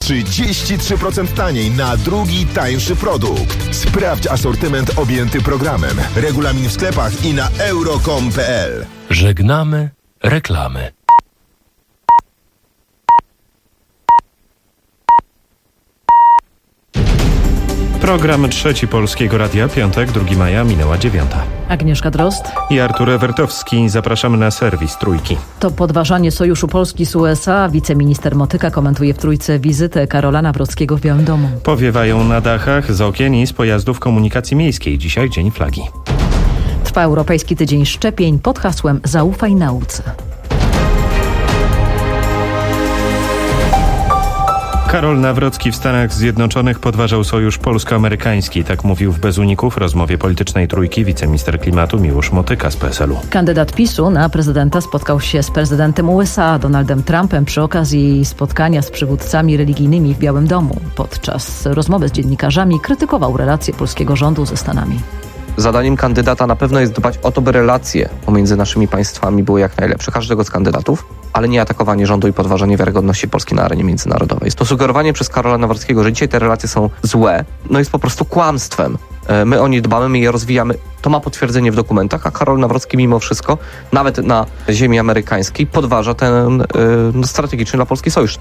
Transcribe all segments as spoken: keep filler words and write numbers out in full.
trzydzieści trzy procent taniej na drugi, tańszy produkt. Sprawdź asortyment objęty programem. Regulamin w sklepach i na euro kropka com kropka p l. Żegnamy reklamy. Program Trzeci Polskiego Radia, piątek, drugiego maja, minęła dziewiąta. Agnieszka Drozd i Artur Ewertowski. Zapraszamy na serwis Trójki. To podważanie sojuszu Polski z U S A. Wiceminister Motyka komentuje w Trójce wizytę Karola Nawrockiego w Białym Domu. Powiewają na dachach, z okien i z pojazdów komunikacji miejskiej. Dzisiaj Dzień Flagi. Trwa Europejski Tydzień Szczepień pod hasłem Zaufaj nauce. Karol Nawrocki w Stanach Zjednoczonych podważał sojusz polsko-amerykański. Tak mówił w Bez Uników rozmowie politycznej Trójki wiceminister klimatu Miłosz Motyka z P S L u. Kandydat PiSu na prezydenta spotkał się z prezydentem U S A Donaldem Trumpem przy okazji spotkania z przywódcami religijnymi w Białym Domu. Podczas rozmowy z dziennikarzami krytykował relacje polskiego rządu ze Stanami. Zadaniem kandydata na pewno jest dbać o to, by relacje pomiędzy naszymi państwami były jak najlepsze. Każdego z kandydatów, ale nie atakowanie rządu i podważanie wiarygodności Polski na arenie międzynarodowej. To sugerowanie przez Karola Nawrockiego, że dzisiaj te relacje są złe, no jest po prostu kłamstwem. My o nie dbamy, my je rozwijamy. To ma potwierdzenie w dokumentach, a Karol Nawrocki mimo wszystko, nawet na ziemi amerykańskiej, podważa ten yy, strategiczny dla Polski sojusz.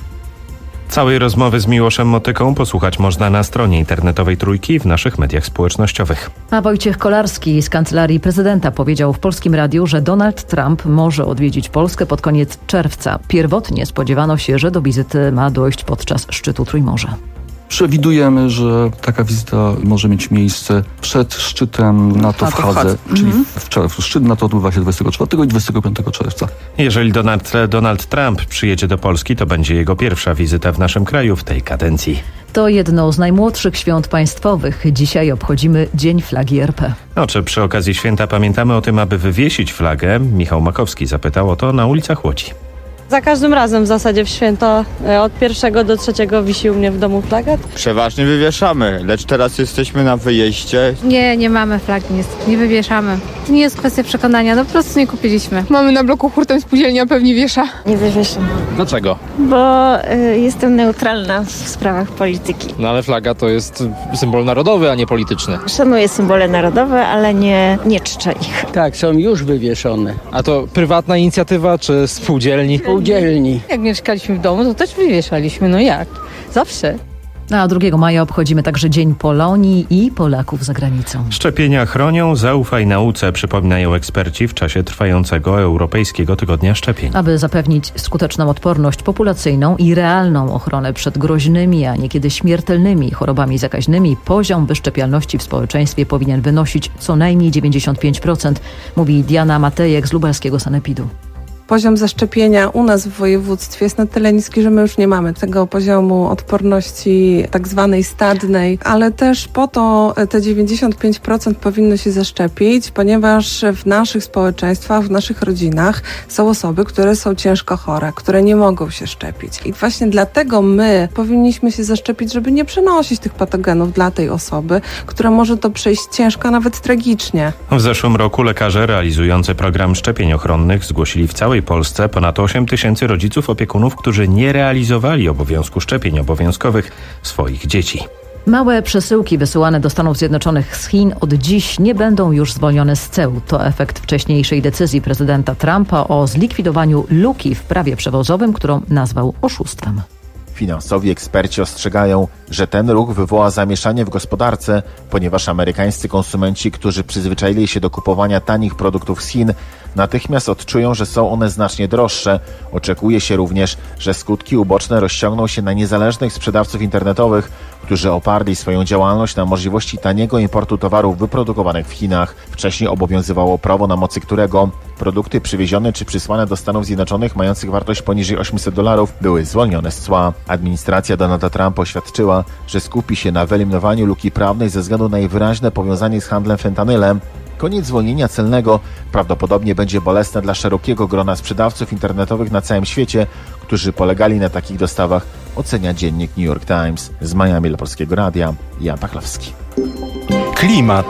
Całej rozmowy z Miłoszem Motyką posłuchać można na stronie internetowej Trójki i w naszych mediach społecznościowych. A Wojciech Kolarski z Kancelarii Prezydenta powiedział w Polskim Radiu, że Donald Trump może odwiedzić Polskę pod koniec czerwca. Pierwotnie spodziewano się, że do wizyty ma dojść podczas szczytu Trójmorza. Przewidujemy, że taka wizyta może mieć miejsce przed szczytem NATO w Hadze, czyli mhm. w czerwcu. Szczyt NATO odbywa się dwudziestego czwartego i dwudziestego piątego czerwca. Jeżeli Donald, Donald Trump przyjedzie do Polski, to będzie jego pierwsza wizyta w naszym kraju w tej kadencji. To jedno z najmłodszych świąt państwowych. Dzisiaj obchodzimy Dzień Flagi R P. No, czy przy okazji święta pamiętamy o tym, aby wywiesić flagę? Michał Makowski zapytał o to na ulicach Łodzi. Za każdym razem w zasadzie w święto od pierwszego do trzeciego wisi u mnie w domu flaga. Przeważnie wywieszamy, lecz teraz jesteśmy na wyjeździe. Nie, nie mamy flagi, niestety, nie wywieszamy. To nie jest kwestia przekonania, no po prostu nie kupiliśmy. Mamy na bloku hurtem spółdzielnia, pewnie wiesza. Nie wywieszam. Dlaczego? Bo y, jestem neutralna w sprawach polityki. No ale flaga to jest symbol narodowy, a nie polityczny. Szanuję symbole narodowe, ale nie, nie czczę ich. Tak, są już wywieszone. A to prywatna inicjatywa czy spółdzielni? Spółdzielni. Jak mieszkaliśmy w domu, to też wywieszaliśmy, no jak? Zawsze. A drugiego maja obchodzimy także Dzień Polonii i Polaków za granicą. Szczepienia chronią, zaufaj nauce, przypominają eksperci w czasie trwającego Europejskiego Tygodnia Szczepień. Aby zapewnić skuteczną odporność populacyjną i realną ochronę przed groźnymi, a niekiedy śmiertelnymi chorobami zakaźnymi, poziom wyszczepialności w społeczeństwie powinien wynosić co najmniej dziewięćdziesiąt pięć procent, mówi Diana Matejek z lubelskiego sanepidu. Poziom zaszczepienia u nas w województwie jest na tyle niski, że my już nie mamy tego poziomu odporności tak zwanej stadnej, ale też po to te dziewięćdziesiąt pięć procent powinno się zaszczepić, ponieważ w naszych społeczeństwach, w naszych rodzinach są osoby, które są ciężko chore, które nie mogą się szczepić. I właśnie dlatego my powinniśmy się zaszczepić, żeby nie przenosić tych patogenów dla tej osoby, która może to przejść ciężko, a nawet tragicznie. W zeszłym roku lekarze realizujący program szczepień ochronnych zgłosili w całej Polsce ponad osiem tysięcy rodziców opiekunów, którzy nie realizowali obowiązku szczepień obowiązkowych swoich dzieci. Małe przesyłki wysyłane do Stanów Zjednoczonych z Chin od dziś nie będą już zwolnione z ceł. To efekt wcześniejszej decyzji prezydenta Trumpa o zlikwidowaniu luki w prawie przewozowym, którą nazwał oszustwem. Finansowi eksperci ostrzegają, że ten ruch wywoła zamieszanie w gospodarce, ponieważ amerykańscy konsumenci, którzy przyzwyczaili się do kupowania tanich produktów z Chin, natychmiast odczują, że są one znacznie droższe. Oczekuje się również, że skutki uboczne rozciągną się na niezależnych sprzedawców internetowych, którzy oparli swoją działalność na możliwości taniego importu towarów wyprodukowanych w Chinach. Wcześniej obowiązywało prawo, na mocy którego produkty przywiezione czy przysłane do Stanów Zjednoczonych mających wartość poniżej osiemset dolarów były zwolnione z cła. Administracja Donalda Trumpa oświadczyła, że skupi się na wyeliminowaniu luki prawnej ze względu na jej wyraźne powiązanie z handlem fentanylem. Koniec zwolnienia celnego prawdopodobnie będzie bolesne dla szerokiego grona sprzedawców internetowych na całym świecie, którzy polegali na takich dostawach, ocenia dziennik New York Times. Z Miami dla Polskiego Radia, Jan Pachlowski. Klimat.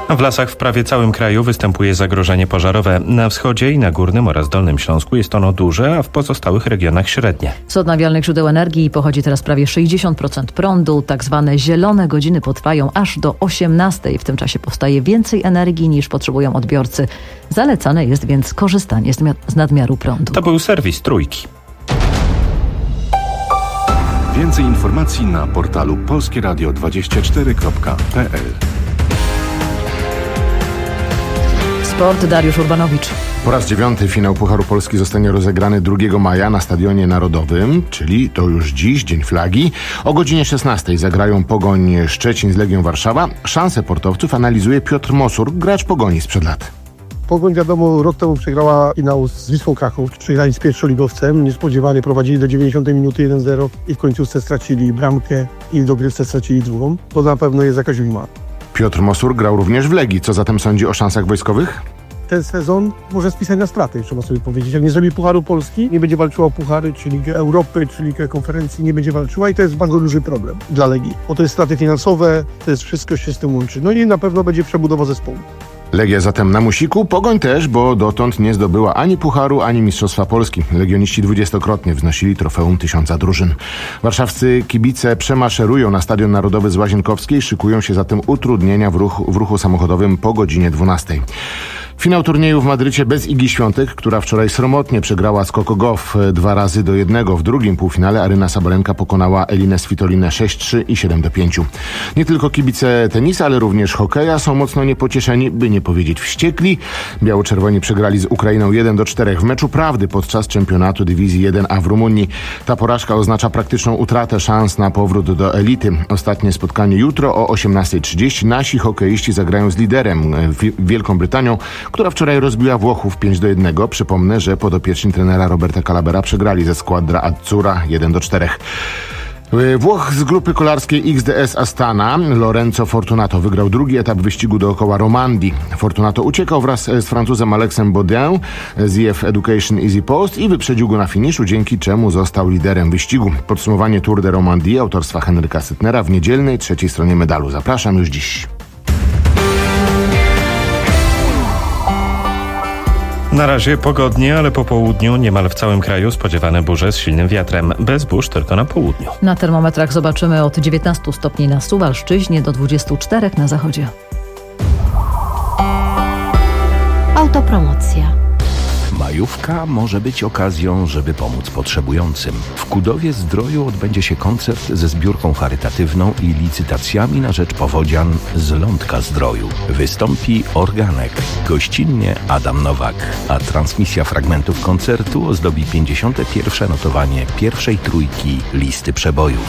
W lasach w prawie całym kraju występuje zagrożenie pożarowe. Na wschodzie i na Górnym oraz Dolnym Śląsku jest ono duże, a w pozostałych regionach średnie. Z odnawialnych źródeł energii pochodzi teraz prawie sześćdziesiąt procent prądu. Tak zwane zielone godziny potrwają aż do osiemnastej. W tym czasie powstaje więcej energii niż potrzebują odbiorcy. Zalecane jest więc korzystanie z, mia- z nadmiaru prądu. To był serwis Trójki. Więcej informacji na portalu polskie radio dwadzieścia cztery kropka p l. Sport, Dariusz Urbanowicz. Po raz dziewiąty finał Pucharu Polski zostanie rozegrany drugiego maja na Stadionie Narodowym, czyli to już dziś, Dzień Flagi. O godzinie szesnastej zagrają Pogoń Szczecin z Legią Warszawa. Szanse portowców analizuje Piotr Mosur, gracz Pogoni sprzed lat. Pogoń, wiadomo, rok temu przegrała finał z Wisłą Kraków. Przegrali z pierwszoligowcem. Niespodziewanie prowadzili do dziewięćdziesiątej minuty jeden zero i w końcówce stracili bramkę i w dogrywce stracili drugą. To na pewno jest jakaś ujma. Piotr Mosur grał również w Legii. Co zatem sądzi o szansach wojskowych? Ten sezon może spisać na straty, trzeba sobie powiedzieć. Jak nie zrobi Pucharu Polski, nie będzie walczyła o Puchary, czy Ligę Europy, czy Ligę Konferencji, nie będzie walczyła i to jest bardzo duży problem dla Legii. Bo to jest straty finansowe, to jest wszystko się z tym łączy. No i na pewno będzie przebudowa zespołu. Legia zatem na musiku, Pogoń też, bo dotąd nie zdobyła ani Pucharu, ani Mistrzostwa Polski. Legioniści dwudziestokrotnie wznosili trofeum tysiąca drużyn. Warszawscy kibice przemaszerują na Stadion Narodowy z Łazienkowskiej, szykują się zatem utrudnienia w ruchu, w ruchu samochodowym po godzinie dwunastej. Finał turnieju w Madrycie bez Igi Świątek, która wczoraj sromotnie przegrała z Coco Gauff dwa razy do jednego. W drugim półfinale Aryna Sabalenka pokonała Elinę Svitolinę sześć trzy i siedem do pięciu. Nie tylko kibice tenisa, ale również hokeja są mocno niepocieszeni, by nie powiedzieć wściekli. Biało-czerwoni przegrali z Ukrainą jeden do czterech w meczu prawdy podczas czempionatu dywizji jeden A w Rumunii. Ta porażka oznacza praktyczną utratę szans na powrót do elity. Ostatnie spotkanie jutro o osiemnastej trzydzieści. Nasi hokeiści zagrają z liderem Wielką Brytanią, która wczoraj rozbiła Włochów pięć do jednego. Przypomnę, że podopieczni trenera Roberta Calabera przegrali ze Squadra Azzurra jeden do czterech. Włoch z grupy kolarskiej X D S Astana, Lorenzo Fortunato, wygrał drugi etap wyścigu dookoła Romandii. Fortunato uciekał wraz z Francuzem Alexem Baudin z E F Education Easy Post i wyprzedził go na finiszu, dzięki czemu został liderem wyścigu. Podsumowanie Tour de Romandie autorstwa Henryka Sytnera w niedzielnej trzeciej stronie medalu. Zapraszam już dziś. Na razie pogodnie, ale po południu niemal w całym kraju spodziewane burze z silnym wiatrem. Bez burz tylko na południu. Na termometrach zobaczymy od dziewiętnastu stopni na Suwalszczyźnie do dwudziestu czterech na zachodzie. Autopromocja. Majówka może być okazją, żeby pomóc potrzebującym. W Kudowie Zdroju odbędzie się koncert ze zbiórką charytatywną i licytacjami na rzecz powodzian z Lądka Zdroju. Wystąpi Organek, gościnnie Adam Nowak, a transmisja fragmentów koncertu ozdobi pięćdziesiąte pierwsze notowanie pierwszej trójki listy przebojów.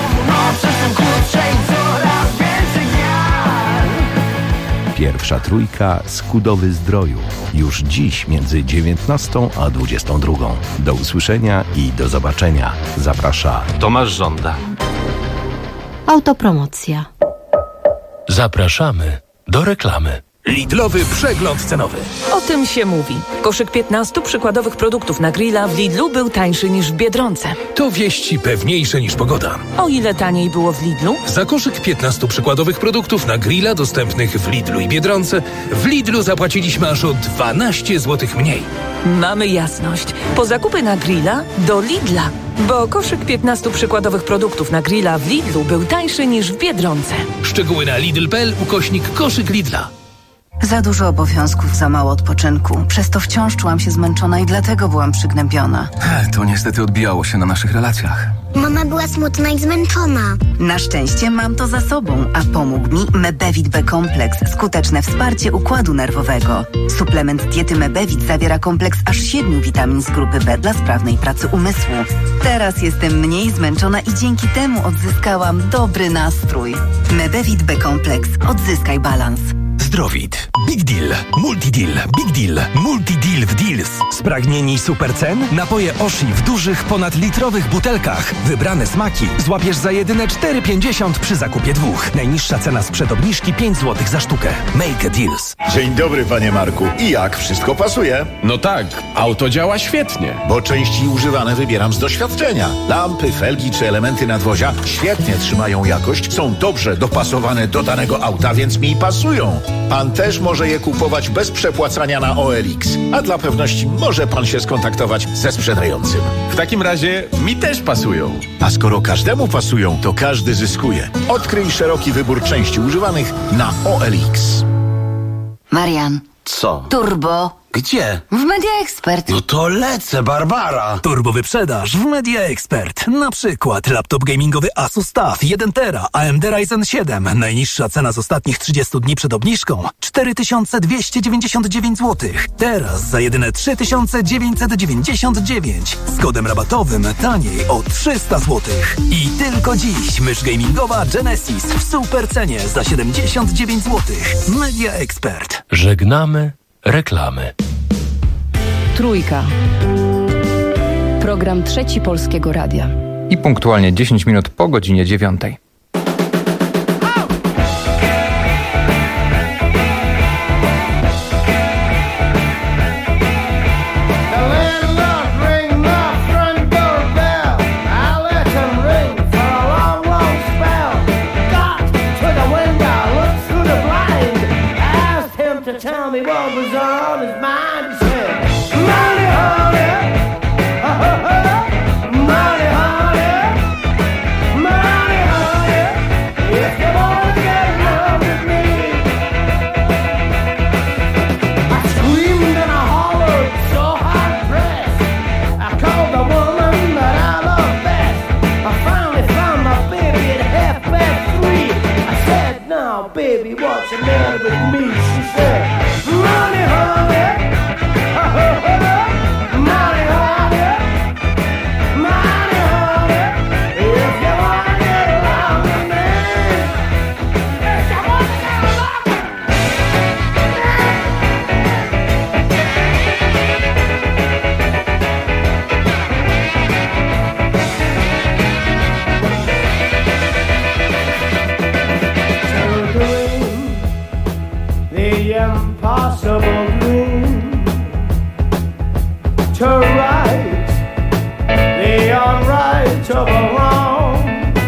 Pierwsza trójka z Kudowy Zdroju. Już dziś między dziewiętnastą a dwudziestą drugą. Do usłyszenia i do zobaczenia. Zaprasza Tomasz Żąda. Autopromocja. Zapraszamy do reklamy. Lidlowy przegląd cenowy. O tym się mówi. Koszyk piętnastu przykładowych produktów na grilla w Lidlu był tańszy niż w Biedronce. To wieści pewniejsze niż pogoda. O ile taniej było w Lidlu? Za koszyk piętnastu przykładowych produktów na grilla dostępnych w Lidlu i Biedronce w Lidlu zapłaciliśmy aż o dwanaście złotych mniej. Mamy jasność. Po zakupy na grilla do Lidla. Bo koszyk piętnastu przykładowych produktów na grilla w Lidlu był tańszy niż w Biedronce. Szczegóły na lidl kropka p l ukośnik koszyk Lidla. Za dużo obowiązków, za mało odpoczynku. Przez to wciąż czułam się zmęczona i dlatego byłam przygnębiona. To niestety odbijało się na naszych relacjach. Mama była smutna i zmęczona. Na szczęście mam to za sobą, a pomógł mi Mebevit B-kompleks. Skuteczne wsparcie układu nerwowego. Suplement diety Mebevit zawiera kompleks aż siedmiu witamin z grupy B dla sprawnej pracy umysłu. Teraz jestem mniej zmęczona i dzięki temu odzyskałam dobry nastrój. Mebevit B-kompleks. Odzyskaj balans. Zdrowit. Big Deal. Multi Deal. Big Deal. Multi Deal w Deals. Spragnieni super cen? Napoje Oshi w dużych, ponadlitrowych butelkach. Wybrane smaki złapiesz za jedyne cztery pięćdziesiąt przy zakupie dwóch. Najniższa cena sprzed obniżki pięć złotych za sztukę. Make a Deals. Dzień dobry, panie Marku. I jak? Wszystko pasuje? No tak, auto działa świetnie. Bo części używane wybieram z doświadczenia. Lampy, felgi czy elementy nadwozia świetnie trzymają jakość, są dobrze dopasowane do danego auta, więc mi pasują. Pan też może je kupować bez przepłacania na O L X. A dla pewności może pan się skontaktować ze sprzedającym. W takim razie mi też pasują. A skoro każdemu pasują, to każdy zyskuje. Odkryj szeroki wybór części używanych na O L X. Marian. Co? Turbo. Gdzie? W Media Expert. No to lecę, Barbara. Turbo wyprzedaż w Media Expert. Na przykład laptop gamingowy Asus T A F jeden tera A M D Ryzen siedem. Najniższa cena z ostatnich trzydziestu dni przed obniżką cztery tysiące dwieście dziewięćdziesiąt dziewięć złotych. Teraz za jedyne trzy tysiące dziewięćset dziewięćdziesiąt dziewięć. Z kodem rabatowym taniej o trzysta złotych. I tylko dziś mysz gamingowa Genesis w super cenie za siedemdziesiąt dziewięć złotych. Media Expert. Żegnamy reklamy. Trójka. Program Trzeci Polskiego Radia. I punktualnie dziesięć minut po godzinie dziewiątej. Tell me what was on his mind. He said, Money, honey, money, honey, money, honey, if you wanna get in love with me. I screamed and I hollered, so hard pressed. I called the woman that I love best. I finally found my baby at half past three. I said, now baby, what's the matter with me? She said, Money, honey, money, honey, money, honey, if you wanna get along with me, if you wanna get along with me. The impossible dream to right the unrightable wrong,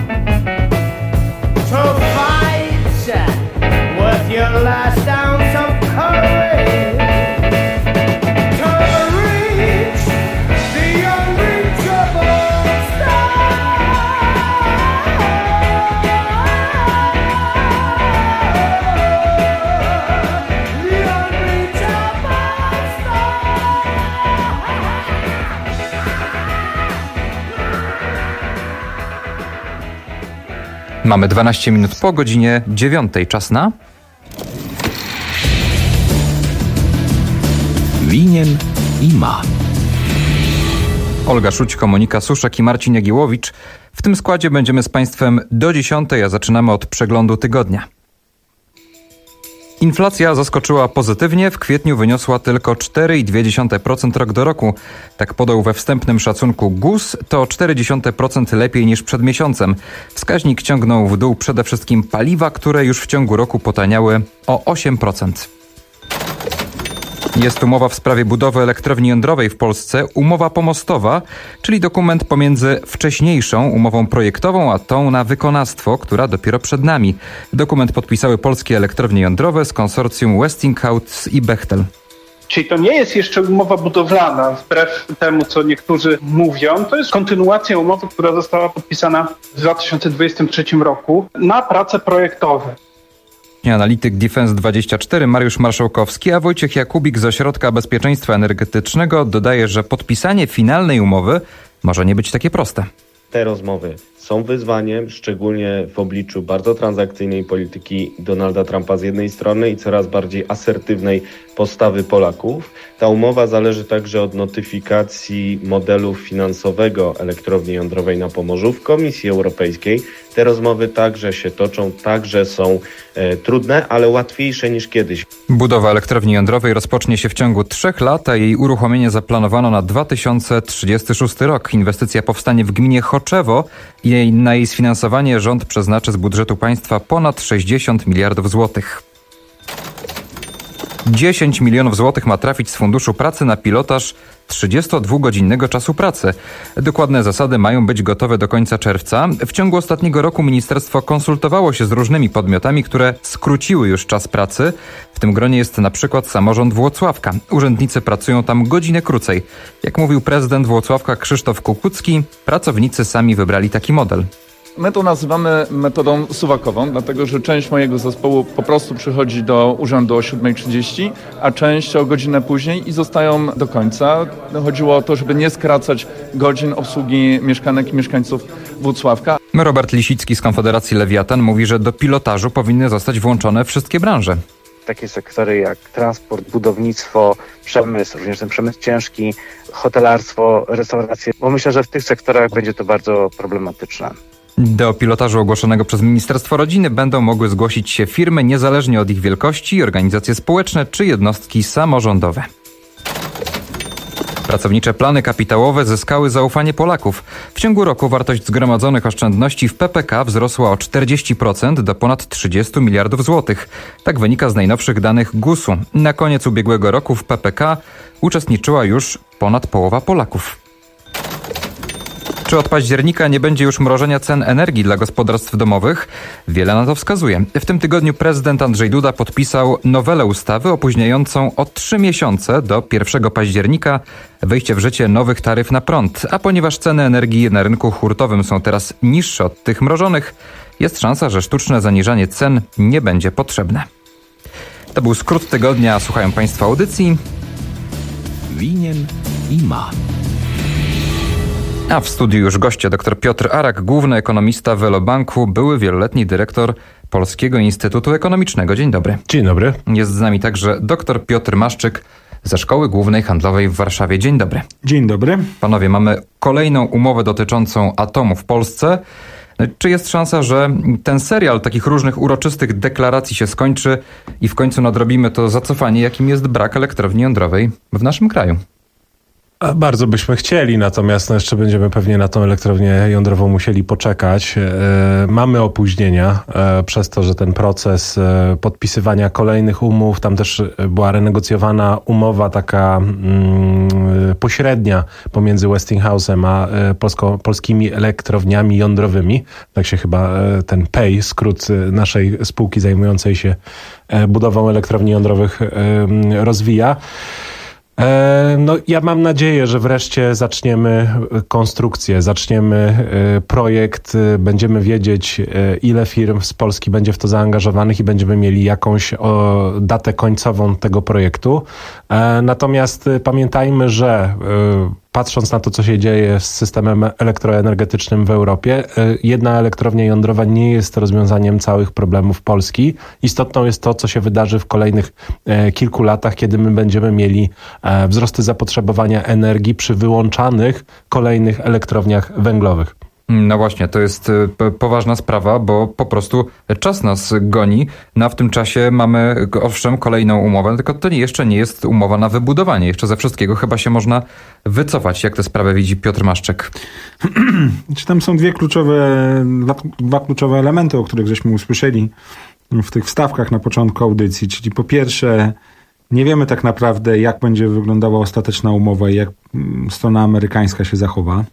to fight with your last ounce of courage, to reach the unreachable star. Mamy dwanaście minut po godzinie dziewiątej. Czas na... Winien i ma. Olga Szućko, Monika Suszek i Marcin Jagiełowicz. W tym składzie będziemy z Państwem do dziesiątej, a zaczynamy od przeglądu tygodnia. Inflacja zaskoczyła pozytywnie, w kwietniu wyniosła tylko cztery i dwie dziesiąte procent rok do roku. Tak podał we wstępnym szacunku G U S, to cztery dziesiąte procent lepiej niż przed miesiącem. Wskaźnik ciągnął w dół przede wszystkim paliwa, które już w ciągu roku potaniały o osiem procent. Jest umowa w sprawie budowy elektrowni jądrowej w Polsce, umowa pomostowa, czyli dokument pomiędzy wcześniejszą umową projektową, a tą na wykonawstwo, która dopiero przed nami. Dokument podpisały polskie elektrownie jądrowe z konsorcjum Westinghouse i Bechtel. Czyli to nie jest jeszcze umowa budowlana, wbrew temu, co niektórzy mówią. To jest kontynuacja umowy, która została podpisana w dwa tysiące dwudziestym trzecim roku na prace projektowe. Analityk Defense dwadzieścia cztery Mariusz Marszałkowski, a Wojciech Jakubik z Ośrodka Bezpieczeństwa Energetycznego dodaje, że podpisanie finalnej umowy może nie być takie proste. Te rozmowy są wyzwaniem, szczególnie w obliczu bardzo transakcyjnej polityki Donalda Trumpa z jednej strony i coraz bardziej asertywnej postawy Polaków. Ta umowa zależy także od notyfikacji modelu finansowego elektrowni jądrowej na Pomorzu w Komisji Europejskiej. Te rozmowy także się toczą, także są e, trudne, ale łatwiejsze niż kiedyś. Budowa elektrowni jądrowej rozpocznie się w ciągu trzech lat, a jej uruchomienie zaplanowano na dwa tysiące trzydziesty szósty rok. Inwestycja powstanie w gminie Choczewo i na jej sfinansowanie rząd przeznaczy z budżetu państwa ponad sześćdziesiąt miliardów złotych. dziesięć milionów złotych ma trafić z Funduszu Pracy na pilotaż trzydziestodwugodzinnego czasu pracy. Dokładne zasady mają być gotowe do końca czerwca. W ciągu ostatniego roku ministerstwo konsultowało się z różnymi podmiotami, które skróciły już czas pracy. W tym gronie jest na przykład samorząd Włocławka. Urzędnicy pracują tam godzinę krócej. Jak mówił prezydent Włocławka Krzysztof Kukucki, pracownicy sami wybrali taki model. My to nazywamy metodą suwakową, dlatego że część mojego zespołu po prostu przychodzi do urzędu o siódma trzydzieści, a część o godzinę później i zostają do końca. Chodziło o to, żeby nie skracać godzin obsługi mieszkanek i mieszkańców Włocławka. Robert Lisicki z Konfederacji Lewiatan mówi, że do pilotażu powinny zostać włączone wszystkie branże. Takie sektory jak transport, budownictwo, przemysł, również ten przemysł ciężki, hotelarstwo, restauracje, bo myślę, że w tych sektorach będzie to bardzo problematyczne. Do pilotażu ogłoszonego przez Ministerstwo Rodziny będą mogły zgłosić się firmy niezależnie od ich wielkości, organizacje społeczne czy jednostki samorządowe. Pracownicze plany kapitałowe zyskały zaufanie Polaków. W ciągu roku wartość zgromadzonych oszczędności w P P K wzrosła o czterdzieści procent do ponad trzydziestu miliardów złotych. Tak wynika z najnowszych danych gusu. Na koniec ubiegłego roku w P P K uczestniczyła już ponad połowa Polaków. Czy od października nie będzie już mrożenia cen energii dla gospodarstw domowych? Wiele na to wskazuje. W tym tygodniu prezydent Andrzej Duda podpisał nowelę ustawy opóźniającą o trzy miesiące do pierwszego października wejście w życie nowych taryf na prąd. A ponieważ ceny energii na rynku hurtowym są teraz niższe od tych mrożonych, jest szansa, że sztuczne zaniżanie cen nie będzie potrzebne. To był skrót tygodnia. Słuchają Państwo audycji Winien i ma. A w studiu już goście dr Piotr Arak, główny ekonomista Velobanku, były wieloletni dyrektor Polskiego Instytutu Ekonomicznego. Dzień dobry. Dzień dobry. Jest z nami także dr Piotr Maszczyk ze Szkoły Głównej Handlowej w Warszawie. Dzień dobry. Dzień dobry. Panowie, mamy kolejną umowę dotyczącą atomu w Polsce. Czy jest szansa, że ten serial takich różnych uroczystych deklaracji się skończy i w końcu nadrobimy to zacofanie, jakim jest brak elektrowni jądrowej w naszym kraju? Bardzo byśmy chcieli, natomiast no jeszcze będziemy pewnie na tą elektrownię jądrową musieli poczekać. E, mamy opóźnienia e, przez to, że ten proces e, podpisywania kolejnych umów, tam też była renegocjowana umowa taka mm, pośrednia pomiędzy Westinghouse'em a e, polsko, polskimi elektrowniami jądrowymi. Tak się chyba e, ten P E Y, skrót naszej spółki zajmującej się e, budową elektrowni jądrowych e, rozwija. No, ja mam nadzieję, że wreszcie zaczniemy konstrukcję, zaczniemy projekt, będziemy wiedzieć, ile firm z Polski będzie w to zaangażowanych i będziemy mieli jakąś o, datę końcową tego projektu. Natomiast pamiętajmy, że patrząc na to, co się dzieje z systemem elektroenergetycznym w Europie, jedna elektrownia jądrowa nie jest rozwiązaniem całych problemów Polski. Istotną jest to, co się wydarzy w kolejnych kilku latach, kiedy my będziemy mieli wzrosty zapotrzebowania energii przy wyłączanych kolejnych elektrowniach węglowych. No właśnie, to jest poważna sprawa, bo po prostu czas nas goni. No a w tym czasie mamy owszem kolejną umowę, tylko to jeszcze nie jest umowa na wybudowanie. Jeszcze ze wszystkiego chyba się można wycofać. Jak tę sprawę widzi Piotr Maszczyk? Tam są dwie kluczowe, dwa, dwa kluczowe elementy, o których żeśmy usłyszeli w tych wstawkach na początku audycji. Czyli po pierwsze, nie wiemy tak naprawdę, jak będzie wyglądała ostateczna umowa i jak strona amerykańska się zachowa.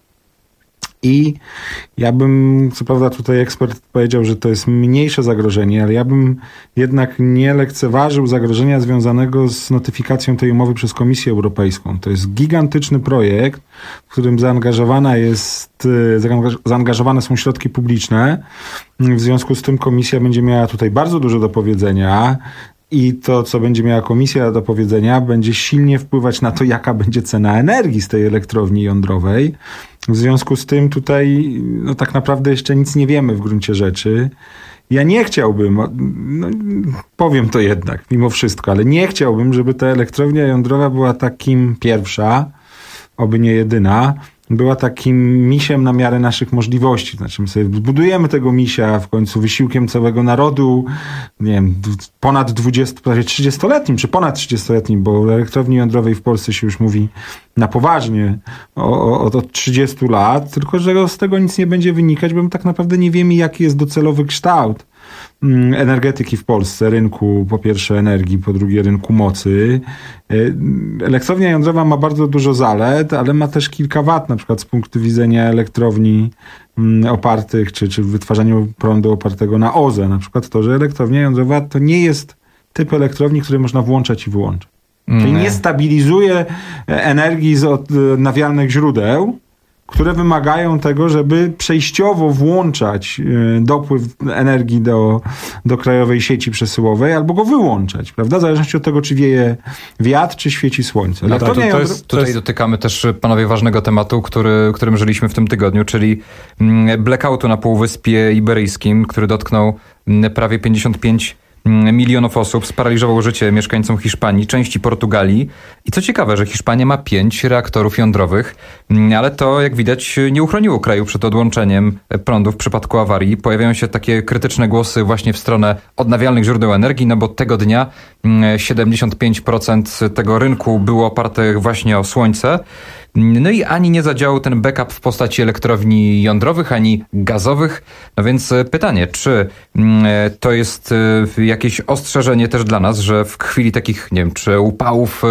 I ja bym, co prawda tutaj ekspert powiedział, że to jest mniejsze zagrożenie, ale ja bym jednak nie lekceważył zagrożenia związanego z notyfikacją tej umowy przez Komisję Europejską. To jest gigantyczny projekt, w którym zaangażowana jest, zaangażowane są środki publiczne. W związku z tym Komisja będzie miała tutaj bardzo dużo do powiedzenia. I to, co będzie miała Komisja do powiedzenia, będzie silnie wpływać na to, jaka będzie cena energii z tej elektrowni jądrowej. W związku z tym tutaj no, tak naprawdę jeszcze nic nie wiemy w gruncie rzeczy. Ja nie chciałbym, no, powiem to jednak mimo wszystko, ale nie chciałbym, żeby ta elektrownia jądrowa była takim pierwsza, oby nie jedyna, była takim misiem na miarę naszych możliwości. Znaczy my sobie budujemy tego misia w końcu wysiłkiem całego narodu, nie wiem, ponad dwudziestu, prawie trzydziestoletnim, czy ponad trzydziestoletnim, bo o elektrowni jądrowej w Polsce się już mówi na poważnie od, od trzydziestu lat, tylko że z tego nic nie będzie wynikać, bo my tak naprawdę nie wiemy, jaki jest docelowy kształt energetyki w Polsce, rynku po pierwsze energii, po drugie rynku mocy. Elektrownia jądrowa ma bardzo dużo zalet, ale ma też kilka wad, na przykład z punktu widzenia elektrowni opartych, czy, czy wytwarzaniu prądu opartego na O Z E. Na przykład to, że elektrownia jądrowa to nie jest typ elektrowni, który można włączać i wyłączać. Czyli nie stabilizuje energii z odnawialnych źródeł, które wymagają tego, żeby przejściowo włączać dopływ energii do, do krajowej sieci przesyłowej albo go wyłączać, prawda? W zależności od tego, czy wieje wiatr, czy świeci słońce. No tak, to jest, to jest... Tutaj dotykamy też, panowie, ważnego tematu, który, którym żyliśmy w tym tygodniu, czyli blackoutu na Półwyspie Iberyjskim, który dotknął prawie pięćdziesiąt pięć milionów osób, sparaliżował życie mieszkańcom Hiszpanii, części Portugalii. I co ciekawe, że Hiszpania ma pięć reaktorów jądrowych, ale to, jak widać, nie uchroniło kraju przed odłączeniem prądu w przypadku awarii. Pojawiają się takie krytyczne głosy właśnie w stronę odnawialnych źródeł energii, no bo tego dnia siedemdziesiąt pięć procent tego rynku było oparte właśnie o słońce. No i ani nie zadziałał ten backup w postaci elektrowni jądrowych, ani gazowych. No więc pytanie, czy to jest jakieś ostrzeżenie też dla nas, że w chwili takich, nie wiem, czy upałów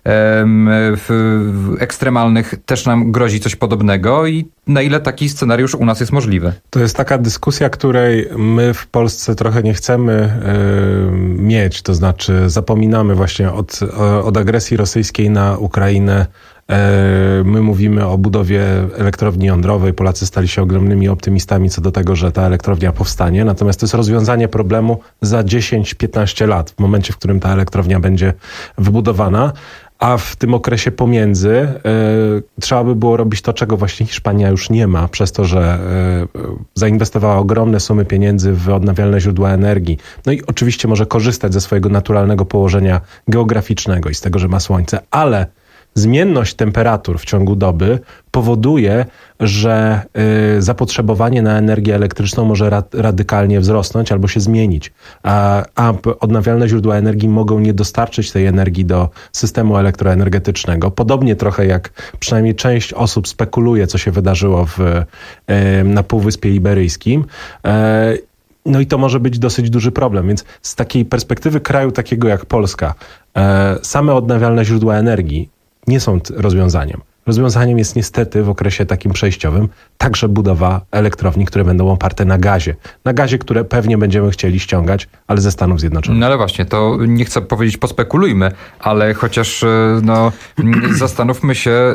ekstremalnych też nam grozi coś podobnego i na ile taki scenariusz u nas jest możliwy? To jest taka dyskusja, której my w Polsce trochę nie chcemy y, mieć, to znaczy zapominamy właśnie od, od agresji rosyjskiej na Ukrainę. My mówimy o budowie elektrowni jądrowej. Polacy stali się ogromnymi optymistami co do tego, że ta elektrownia powstanie. Natomiast to jest rozwiązanie problemu za dziesięć piętnaście lat, w momencie, w którym ta elektrownia będzie wybudowana. A w tym okresie pomiędzy y, trzeba by było robić to, czego właśnie Hiszpania już nie ma, przez to, że y, zainwestowała ogromne sumy pieniędzy w odnawialne źródła energii. No i oczywiście może korzystać ze swojego naturalnego położenia geograficznego i z tego, że ma słońce, ale zmienność temperatur w ciągu doby powoduje, że y, zapotrzebowanie na energię elektryczną może ra- radykalnie wzrosnąć albo się zmienić, a, a odnawialne źródła energii mogą nie dostarczyć tej energii do systemu elektroenergetycznego. Podobnie trochę jak przynajmniej część osób spekuluje, co się wydarzyło w, y, na Półwyspie Iberyjskim. Y, No i to może być dosyć duży problem, więc z takiej perspektywy kraju takiego jak Polska, y, same odnawialne źródła energii nie są t- rozwiązaniem. Rozwiązaniem jest niestety w okresie takim przejściowym także budowa elektrowni, które będą oparte na gazie. Na gazie, które pewnie będziemy chcieli ściągać, ale ze Stanów Zjednoczonych. No ale właśnie, to nie chcę powiedzieć pospekulujmy, ale chociaż no, zastanówmy się,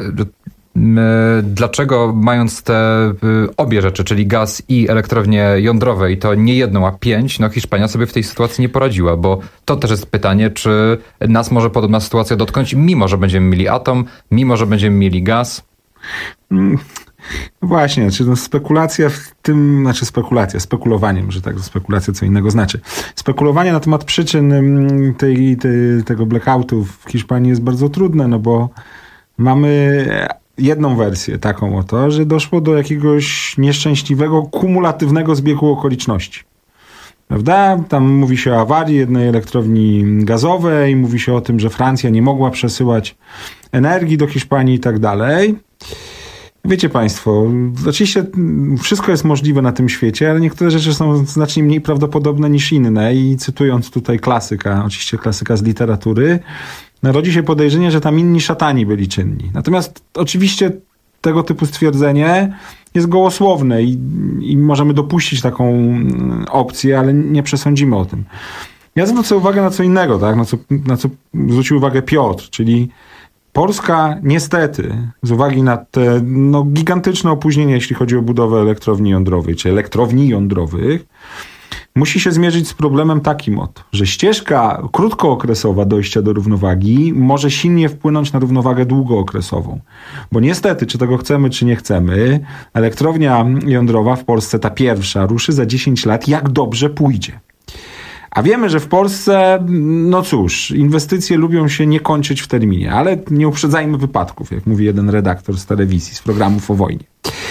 dlaczego mając te obie rzeczy, czyli gaz i elektrownie jądrowe i to nie jedną, a pięć, no Hiszpania sobie w tej sytuacji nie poradziła, bo to też jest pytanie, czy nas może podobna sytuacja dotknąć, mimo że będziemy mieli atom, mimo że będziemy mieli gaz? Hmm. Właśnie, znaczy no spekulacja w tym, znaczy spekulacja, spekulowanie, może tak, spekulacja co innego znaczy. Spekulowanie na temat przyczyn tej, tej, tego blackoutu w Hiszpanii jest bardzo trudne, no bo mamy jedną wersję taką oto, że doszło do jakiegoś nieszczęśliwego, kumulatywnego zbiegu okoliczności. Prawda? Tam mówi się o awarii jednej elektrowni gazowej, mówi się o tym, że Francja nie mogła przesyłać energii do Hiszpanii i tak dalej. Wiecie państwo, oczywiście wszystko jest możliwe na tym świecie, ale niektóre rzeczy są znacznie mniej prawdopodobne niż inne i cytując tutaj klasyka, oczywiście klasyka z literatury, narodzi się podejrzenie, że tam inni szatani byli czynni. Natomiast oczywiście tego typu stwierdzenie jest gołosłowne i, i możemy dopuścić taką opcję, ale nie przesądzimy o tym. Ja zwrócę uwagę na co innego, tak? na, co, na co zwrócił uwagę Piotr, czyli Polska niestety, z uwagi na te no, gigantyczne opóźnienia, jeśli chodzi o budowę elektrowni jądrowej, czy elektrowni jądrowych, musi się zmierzyć z problemem takim oto, że ścieżka krótkookresowa dojścia do równowagi może silnie wpłynąć na równowagę długookresową. Bo niestety, czy tego chcemy, czy nie chcemy, elektrownia jądrowa w Polsce, ta pierwsza, ruszy za dziesięć lat, jak dobrze pójdzie. A wiemy, że w Polsce, no cóż, inwestycje lubią się nie kończyć w terminie, ale nie uprzedzajmy wypadków, jak mówi jeden redaktor z telewizji, z programów o wojnie.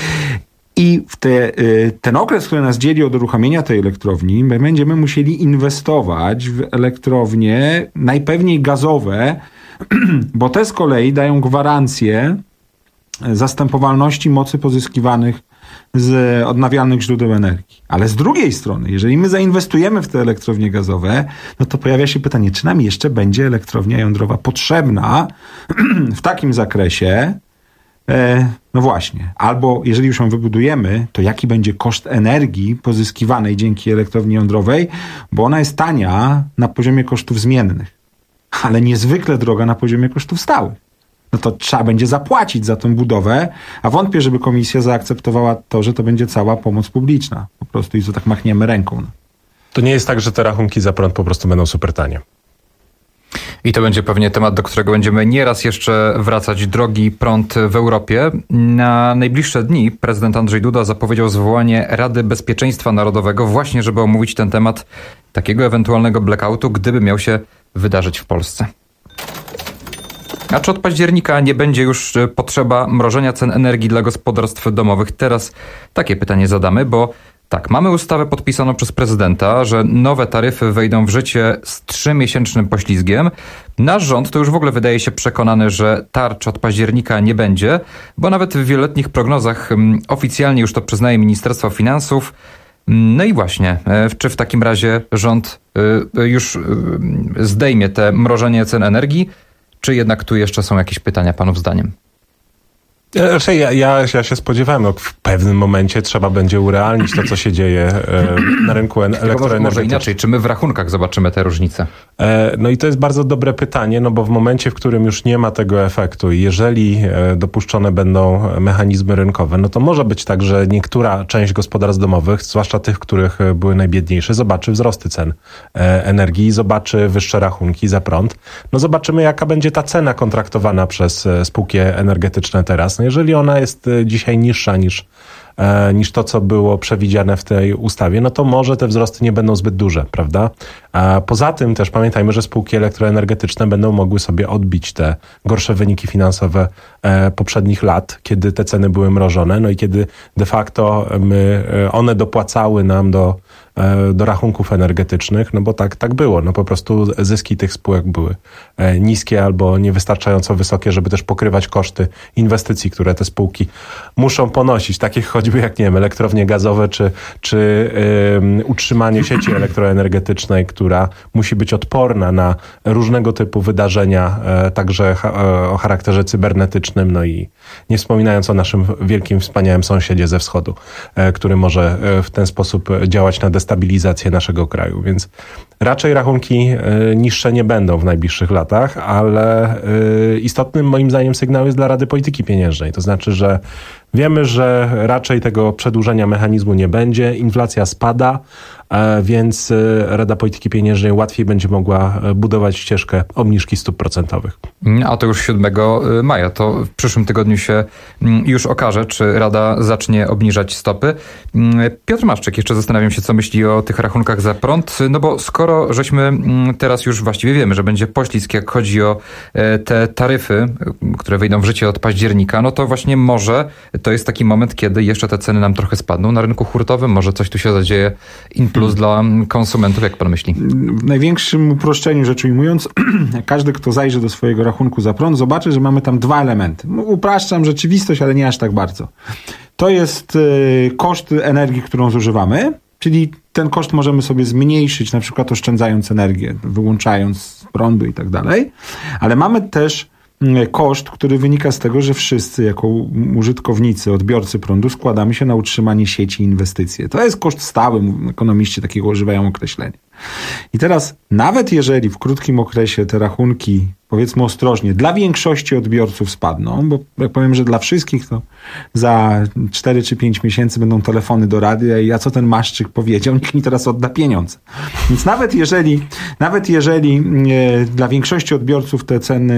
I w te, ten okres, który nas dzieli od uruchomienia tej elektrowni, my będziemy musieli inwestować w elektrownie najpewniej gazowe, bo te z kolei dają gwarancję zastępowalności mocy pozyskiwanych z odnawialnych źródeł energii. Ale z drugiej strony, jeżeli my zainwestujemy w te elektrownie gazowe, no to pojawia się pytanie, czy nam jeszcze będzie elektrownia jądrowa potrzebna w takim zakresie. E, no właśnie. Albo jeżeli już ją wybudujemy, to jaki będzie koszt energii pozyskiwanej dzięki elektrowni jądrowej, bo ona jest tania na poziomie kosztów zmiennych, ale niezwykle droga na poziomie kosztów stałych. No to trzeba będzie zapłacić za tę budowę, a wątpię, żeby komisja zaakceptowała to, że to będzie cała pomoc publiczna. Po prostu i to tak machniemy ręką. No. To nie jest tak, że te rachunki za prąd po prostu będą super tanie. I to będzie pewnie temat, do którego będziemy nieraz jeszcze wracać. Drogi prąd w Europie. Na najbliższe dni prezydent Andrzej Duda zapowiedział zwołanie Rady Bezpieczeństwa Narodowego właśnie, żeby omówić ten temat takiego ewentualnego blackoutu, gdyby miał się wydarzyć w Polsce. A czy od października nie będzie już potrzeba mrożenia cen energii dla gospodarstw domowych? Teraz takie pytanie zadamy, bo tak, mamy ustawę podpisaną przez prezydenta, że nowe taryfy wejdą w życie z trzymiesięcznym poślizgiem. Nasz rząd to już w ogóle wydaje się przekonany, że tarcz od października nie będzie, bo nawet w wieloletnich prognozach oficjalnie już to przyznaje Ministerstwo Finansów. No i właśnie, czy w takim razie rząd już zdejmie te mrożenie cen energii, czy jednak tu jeszcze są jakieś pytania panów zdaniem? Raczej ja, ja, ja się spodziewałem, no w pewnym momencie trzeba będzie urealnić to, co się dzieje e, na rynku en- elektroenergetycznym. Może inaczej, czy my w rachunkach zobaczymy te różnice? E, no i to jest bardzo dobre pytanie, no bo w momencie, w którym już nie ma tego efektu i jeżeli e, dopuszczone będą mechanizmy rynkowe, no to może być tak, że niektóra część gospodarstw domowych, zwłaszcza tych, których były najbiedniejsze, zobaczy wzrosty cen e, energii, zobaczy wyższe rachunki za prąd. No zobaczymy, jaka będzie ta cena kontraktowana przez e, spółki energetyczne teraz. Jeżeli ona jest dzisiaj niższa niż, e, niż to, co było przewidziane w tej ustawie, no to może te wzrosty nie będą zbyt duże, prawda? A poza tym też pamiętajmy, że spółki elektroenergetyczne będą mogły sobie odbić te gorsze wyniki finansowe e, poprzednich lat, kiedy te ceny były mrożone, no i kiedy de facto my, one dopłacały nam do do rachunków energetycznych, no bo tak, tak było. No po prostu zyski tych spółek były niskie albo niewystarczająco wysokie, żeby też pokrywać koszty inwestycji, które te spółki muszą ponosić. Takich choćby jak, nie wiem, elektrownie gazowe czy, czy yy, utrzymanie sieci elektroenergetycznej, która musi być odporna na różnego typu wydarzenia, yy, także ha, yy, o charakterze cybernetycznym, no i nie wspominając o naszym wielkim, wspaniałym sąsiedzie ze wschodu, yy, który może yy, w ten sposób działać na stabilizację naszego kraju, więc raczej rachunki y, niższe nie będą w najbliższych latach, ale y, istotnym moim zdaniem sygnał jest dla Rady Polityki Pieniężnej. To znaczy, że wiemy, że raczej tego przedłużenia mechanizmu nie będzie, inflacja spada, więc Rada Polityki Pieniężnej łatwiej będzie mogła budować ścieżkę obniżki stóp procentowych. A to już siódmego maja, to w przyszłym tygodniu się już okaże, czy Rada zacznie obniżać stopy. Piotr Maszczyk, jeszcze zastanawiam się, co myśli o tych rachunkach za prąd, no bo skoro żeśmy teraz już właściwie wiemy, że będzie poślizg, jak chodzi o te taryfy, które wejdą w życie od października, no to właśnie może to jest taki moment, kiedy jeszcze te ceny nam trochę spadną na rynku hurtowym, może coś tu się zadzieje in plus dla konsumentów, jak pan myśli? W największym uproszczeniu rzecz ujmując, każdy, kto zajrzy do swojego rachunku za prąd, zobaczy, że mamy tam dwa elementy. Upraszczam rzeczywistość, ale nie aż tak bardzo. To jest y, koszt energii, którą zużywamy, czyli ten koszt możemy sobie zmniejszyć, na przykład oszczędzając energię, wyłączając z prądu i tak dalej, ale mamy też koszt, który wynika z tego, że wszyscy jako użytkownicy, odbiorcy prądu składamy się na utrzymanie sieci i inwestycje. To jest koszt stały, ekonomiści takiego używają określenia. I teraz nawet jeżeli w krótkim okresie te rachunki, powiedzmy ostrożnie, dla większości odbiorców spadną, bo jak powiem, że dla wszystkich to za cztery czy pięć miesięcy będą telefony do radia i a co ten Maszczyk powiedział, nikt mi teraz odda pieniądze. Więc nawet jeżeli, nawet jeżeli e, dla większości odbiorców te ceny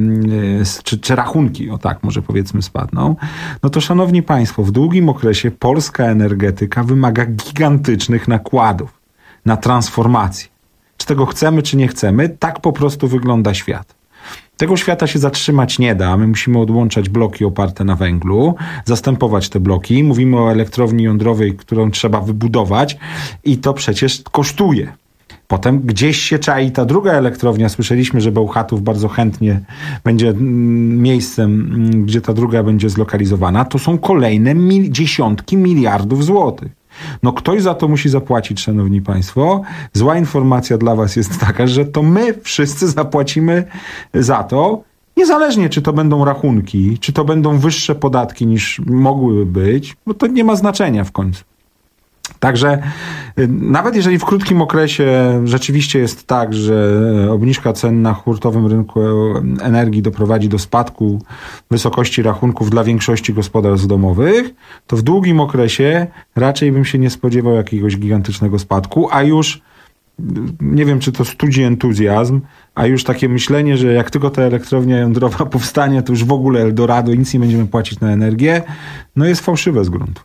e, czy, czy rachunki, o tak może powiedzmy, spadną, no to szanowni państwo, w długim okresie polska energetyka wymaga gigantycznych nakładów na transformację. Czy tego chcemy, czy nie chcemy, tak po prostu wygląda świat. Tego świata się zatrzymać nie da. My musimy odłączać bloki oparte na węglu, zastępować te bloki. Mówimy o elektrowni jądrowej, którą trzeba wybudować i to przecież kosztuje. Potem gdzieś się czai ta druga elektrownia. Słyszeliśmy, że Bełchatów bardzo chętnie będzie miejscem, gdzie ta druga będzie zlokalizowana. To są kolejne mil- dziesiątki miliardów złotych. No ktoś za to musi zapłacić, szanowni państwo. Zła informacja dla was jest taka, że to my wszyscy zapłacimy za to, niezależnie czy to będą rachunki, czy to będą wyższe podatki niż mogłyby być, bo to nie ma znaczenia w końcu. Także nawet jeżeli w krótkim okresie rzeczywiście jest tak, że obniżka cen na hurtowym rynku energii doprowadzi do spadku wysokości rachunków dla większości gospodarstw domowych, to w długim okresie raczej bym się nie spodziewał jakiegoś gigantycznego spadku, a już nie wiem, czy to studzi entuzjazm, a już takie myślenie, że jak tylko ta elektrownia jądrowa powstanie, to już w ogóle Eldorado i nic nie będziemy płacić na energię, no jest fałszywe z gruntu.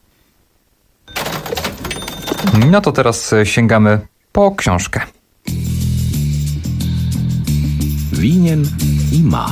No to teraz sięgamy po książkę. Winien i ma.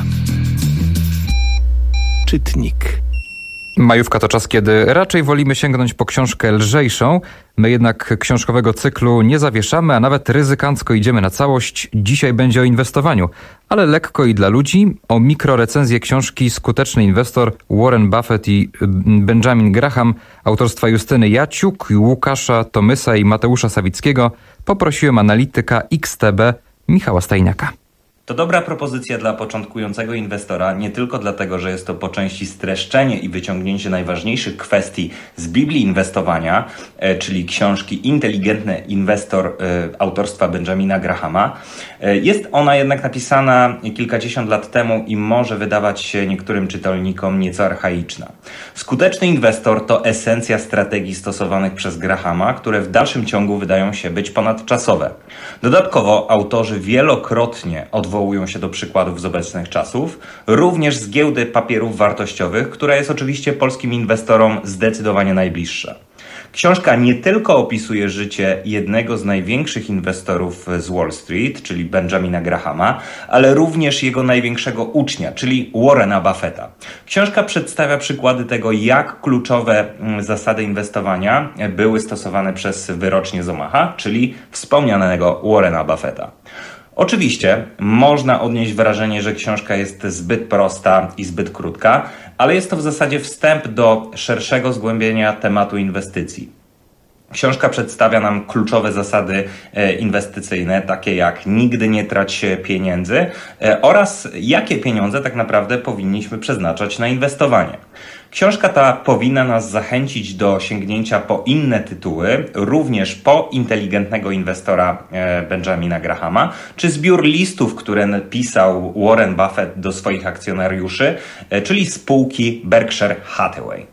Czytnik. Majówka to czas, kiedy raczej wolimy sięgnąć po książkę lżejszą. My jednak książkowego cyklu nie zawieszamy, a nawet ryzykancko idziemy na całość. Dzisiaj będzie o inwestowaniu, ale lekko i dla ludzi. O mikrorecenzję książki Skuteczny Inwestor Warren Buffett i Benjamin Graham autorstwa Justyny Jaciuk, Łukasza Tomysa i Mateusza Sawickiego poprosiłem analityka X T B Michała Stajniaka. To dobra propozycja dla początkującego inwestora, nie tylko dlatego, że jest to po części streszczenie i wyciągnięcie najważniejszych kwestii z Biblii inwestowania, e, czyli książki Inteligentny Inwestor e, autorstwa Benjamina Grahama. E, jest ona jednak napisana kilkadziesiąt lat temu i może wydawać się niektórym czytelnikom nieco archaiczna. Skuteczny inwestor to esencja strategii stosowanych przez Grahama, które w dalszym ciągu wydają się być ponadczasowe. Dodatkowo autorzy wielokrotnie odwołują Odwołują się do przykładów z obecnych czasów, również z giełdy papierów wartościowych, która jest oczywiście polskim inwestorom zdecydowanie najbliższa. Książka nie tylko opisuje życie jednego z największych inwestorów z Wall Street, czyli Benjamina Grahama, ale również jego największego ucznia, czyli Warrena Buffetta. Książka przedstawia przykłady tego, jak kluczowe zasady inwestowania były stosowane przez wyrocznie z Omaha, czyli wspomnianego Warrena Buffetta. Oczywiście można odnieść wrażenie, że książka jest zbyt prosta i zbyt krótka, ale jest to w zasadzie wstęp do szerszego zgłębienia tematu inwestycji. Książka przedstawia nam kluczowe zasady inwestycyjne, takie jak nigdy nie trać pieniędzy oraz jakie pieniądze tak naprawdę powinniśmy przeznaczać na inwestowanie. Książka ta powinna nas zachęcić do sięgnięcia po inne tytuły, również po Inteligentnego Inwestora Benjamina Grahama, czy zbiór listów, które napisał Warren Buffett do swoich akcjonariuszy, czyli spółki Berkshire Hathaway.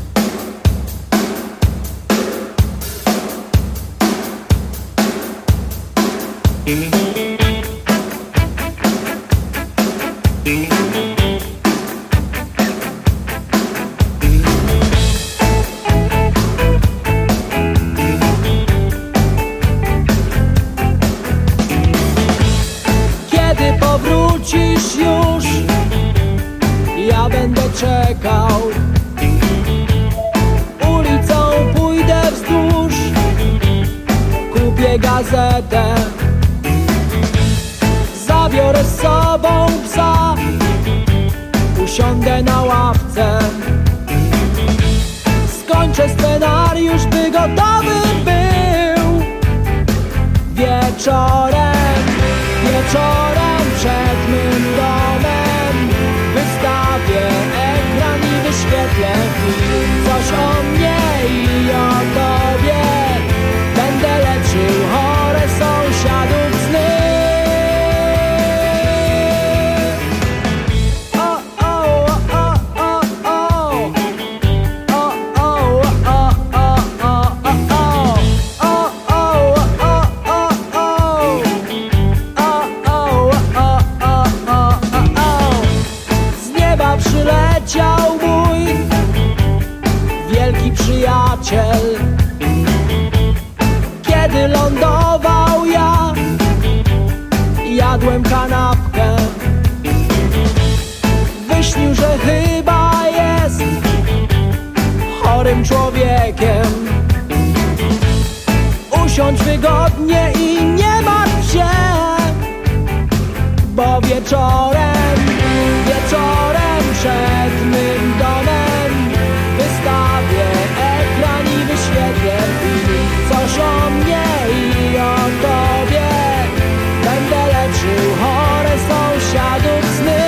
Kiedy powrócisz już, ja będę czekał. Ulicą pójdę wzdłuż, kupię gazetę. Zabiorę z sobą psa, usiądę na ławce. Skończę scenariusz, by gotowy był. Wieczorem, wieczorem przed mym domem wystawię ekran i wyświetlę film. Coś o mnie i o tobie, będę leczył chore sąsiadów sny. Przyleciał mój wielki przyjaciel. Kiedy lądował ja, jadłem kanapkę. Wyśnił, że chyba jest chorym człowiekiem. Usiądź wygodnie i nie martw Wieczorem, wieczorem przed mym domem wystawię ekran i wyświetlę film. Coś o mnie i o tobie, będę leczył chore sąsiadów sny.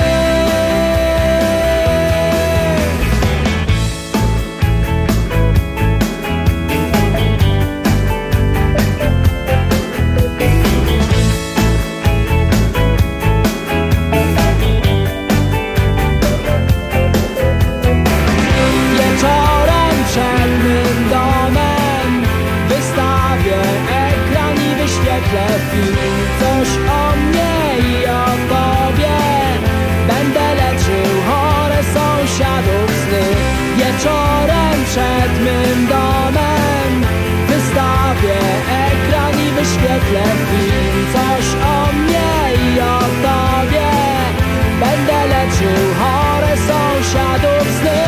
Coś o mnie i o tobie, będę leczył chore sąsiadów sny. Wieczorem przed mym domem wystawię ekran i wyświetlę film. Coś o mnie i o tobie, będę leczył chore sąsiadów sny.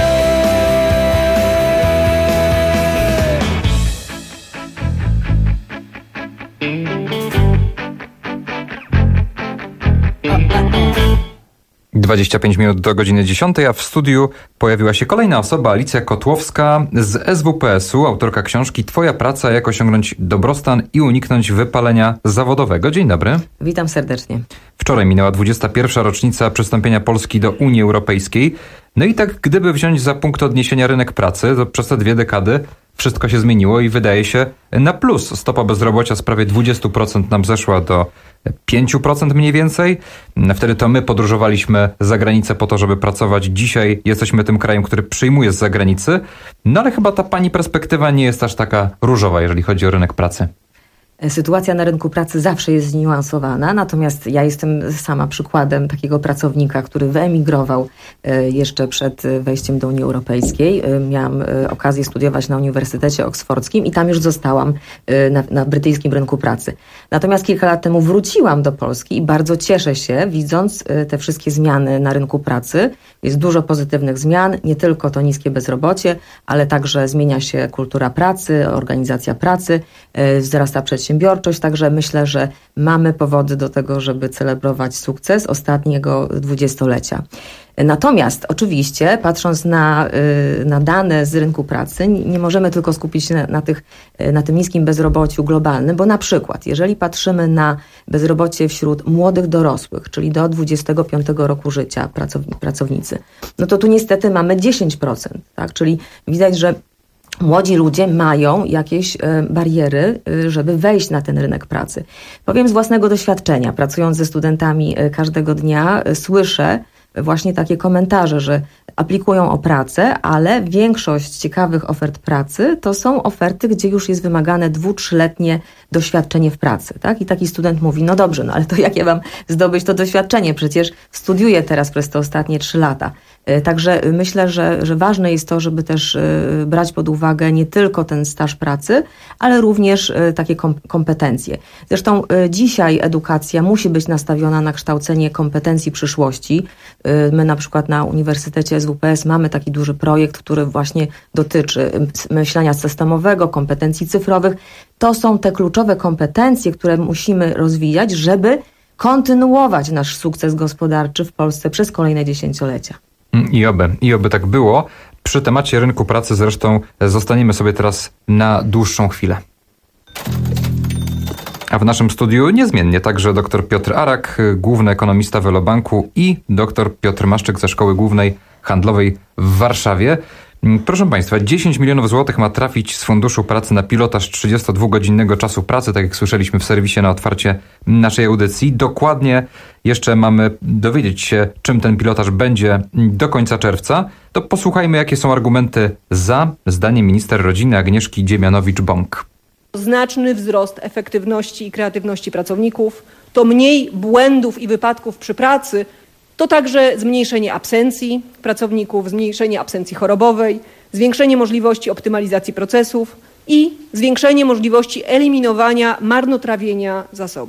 dwadzieścia pięć minut do godziny dziesiątej, a w studiu pojawiła się kolejna osoba, Alicja Kotłowska z S W P S u, autorka książki Twoja praca, jak osiągnąć dobrostan i uniknąć wypalenia zawodowego. Dzień dobry. Witam serdecznie. Wczoraj minęła dwudziesta pierwsza rocznica przystąpienia Polski do Unii Europejskiej. No i tak, gdyby wziąć za punkt odniesienia rynek pracy, to przez te dwie dekady wszystko się zmieniło i wydaje się na plus. Stopa bezrobocia z prawie dwadzieścia procent nam zeszła do pięć procent mniej więcej. Wtedy to my podróżowaliśmy za granicę po to, żeby pracować. Dzisiaj jesteśmy tym krajem, który przyjmuje z zagranicy. No ale chyba ta pani perspektywa nie jest aż taka różowa, jeżeli chodzi o rynek pracy. Sytuacja na rynku pracy zawsze jest zniuansowana, natomiast ja jestem sama przykładem takiego pracownika, który wyemigrował jeszcze przed wejściem do Unii Europejskiej. Miałam okazję studiować na Uniwersytecie Oksfordzkim i tam już zostałam na, na brytyjskim rynku pracy. Natomiast kilka lat temu wróciłam do Polski i bardzo cieszę się, widząc te wszystkie zmiany na rynku pracy. Jest dużo pozytywnych zmian, nie tylko to niskie bezrobocie, ale także zmienia się kultura pracy, organizacja pracy, wzrasta przedsiębiorczość, także myślę, że mamy powody do tego, żeby celebrować sukces ostatniego dwudziestolecia. Natomiast oczywiście, patrząc na, na dane z rynku pracy, nie możemy tylko skupić się na, na, tych, na tym niskim bezrobociu globalnym, bo na przykład, jeżeli patrzymy na bezrobocie wśród młodych dorosłych, czyli do dwudziestego piątego roku życia pracowni, pracownicy, no to tu niestety mamy dziesięć procent, tak? Czyli widać, że młodzi ludzie mają jakieś bariery, żeby wejść na ten rynek pracy. Powiem z własnego doświadczenia, pracując ze studentami każdego dnia, słyszę właśnie takie komentarze, że aplikują o pracę, ale większość ciekawych ofert pracy to są oferty, gdzie już jest wymagane dwu-, trzyletnie doświadczenie w pracy, tak? I taki student mówi, no dobrze, no ale to jak ja mam zdobyć to doświadczenie? Przecież studiuję teraz przez te ostatnie trzy lata. Także myślę, że, że ważne jest to, żeby też brać pod uwagę nie tylko ten staż pracy, ale również takie kompetencje. Zresztą dzisiaj edukacja musi być nastawiona na kształcenie kompetencji przyszłości. My na przykład na Uniwersytecie S W P S mamy taki duży projekt, który właśnie dotyczy myślenia systemowego, kompetencji cyfrowych. To są te kluczowe kompetencje, które musimy rozwijać, żeby kontynuować nasz sukces gospodarczy w Polsce przez kolejne dziesięciolecia. I oby, i oby tak było. Przy temacie rynku pracy zresztą zostaniemy sobie teraz na dłuższą chwilę. A w naszym studiu niezmiennie także dr Piotr Arak, główny ekonomista Velobanku i dr Piotr Maszczyk ze Szkoły Głównej Handlowej w Warszawie. Proszę Państwa, dziesięć milionów złotych ma trafić z Funduszu Pracy na pilotaż trzydziestodwugodzinnego czasu pracy, tak jak słyszeliśmy w serwisie na otwarcie naszej audycji. Dokładnie jeszcze mamy dowiedzieć się, czym ten pilotaż będzie do końca czerwca. To posłuchajmy, jakie są argumenty za, zdaniem minister rodziny Agnieszki Dziemianowicz-Bąk. Znaczny wzrost efektywności i kreatywności pracowników, to mniej błędów i wypadków przy pracy, to także zmniejszenie absencji pracowników, zmniejszenie absencji chorobowej, zwiększenie możliwości optymalizacji procesów i zwiększenie możliwości eliminowania marnotrawienia zasobów.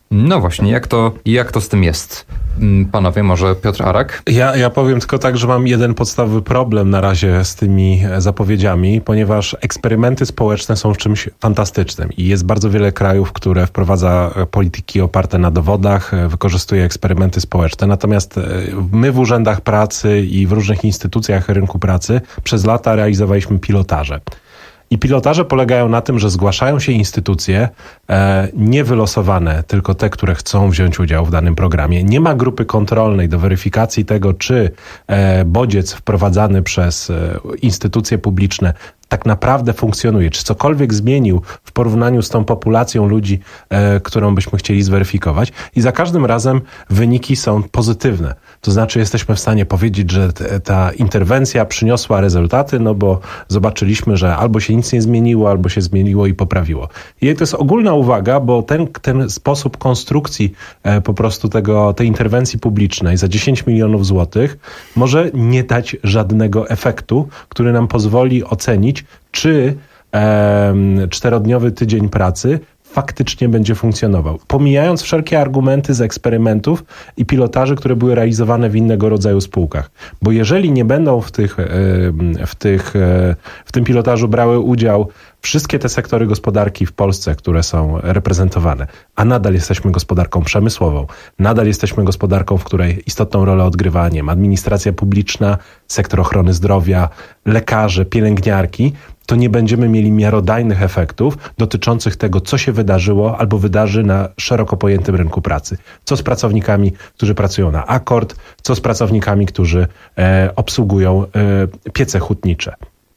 No właśnie, jak to, jak to z tym jest? Panowie, może Piotr Arak? Ja, ja powiem tylko tak, że mam jeden podstawowy problem na razie z tymi zapowiedziami, ponieważ eksperymenty społeczne są czymś fantastycznym i jest bardzo wiele krajów, które wprowadza polityki oparte na dowodach, wykorzystuje eksperymenty społeczne. Natomiast my w urzędach pracy i w różnych instytucjach rynku pracy przez lata realizowaliśmy pilotaże. I pilotaże polegają na tym, że zgłaszają się instytucje e, niewylosowane, tylko te, które chcą wziąć udział w danym programie. Nie ma grupy kontrolnej do weryfikacji tego, czy e, bodziec wprowadzany przez e, instytucje publiczne tak naprawdę funkcjonuje, czy cokolwiek zmienił w porównaniu z tą populacją ludzi, e, którą byśmy chcieli zweryfikować. I za każdym razem wyniki są pozytywne. To znaczy jesteśmy w stanie powiedzieć, że t- ta interwencja przyniosła rezultaty, no bo zobaczyliśmy, że albo się nic nie zmieniło, albo się zmieniło i poprawiło. I to jest ogólna uwaga, bo ten, ten sposób konstrukcji e, po prostu tego, tej interwencji publicznej za dziesięć milionów złotych może nie dać żadnego efektu, który nam pozwoli ocenić, czy e, czterodniowy tydzień pracy faktycznie będzie funkcjonował. Pomijając wszelkie argumenty z eksperymentów i pilotaży, które były realizowane w innego rodzaju spółkach. Bo jeżeli nie będą w, tych, w, tych, w tym pilotażu brały udział wszystkie te sektory gospodarki w Polsce, które są reprezentowane, a nadal jesteśmy gospodarką przemysłową, nadal jesteśmy gospodarką, w której istotną rolę odgrywa, nie wiem, administracja publiczna, sektor ochrony zdrowia, lekarze, pielęgniarki, to nie będziemy mieli miarodajnych efektów dotyczących tego, co się wydarzyło albo wydarzy na szeroko pojętym rynku pracy. Co z pracownikami, którzy pracują na akord, co z pracownikami, którzy e, obsługują e, piece hutnicze.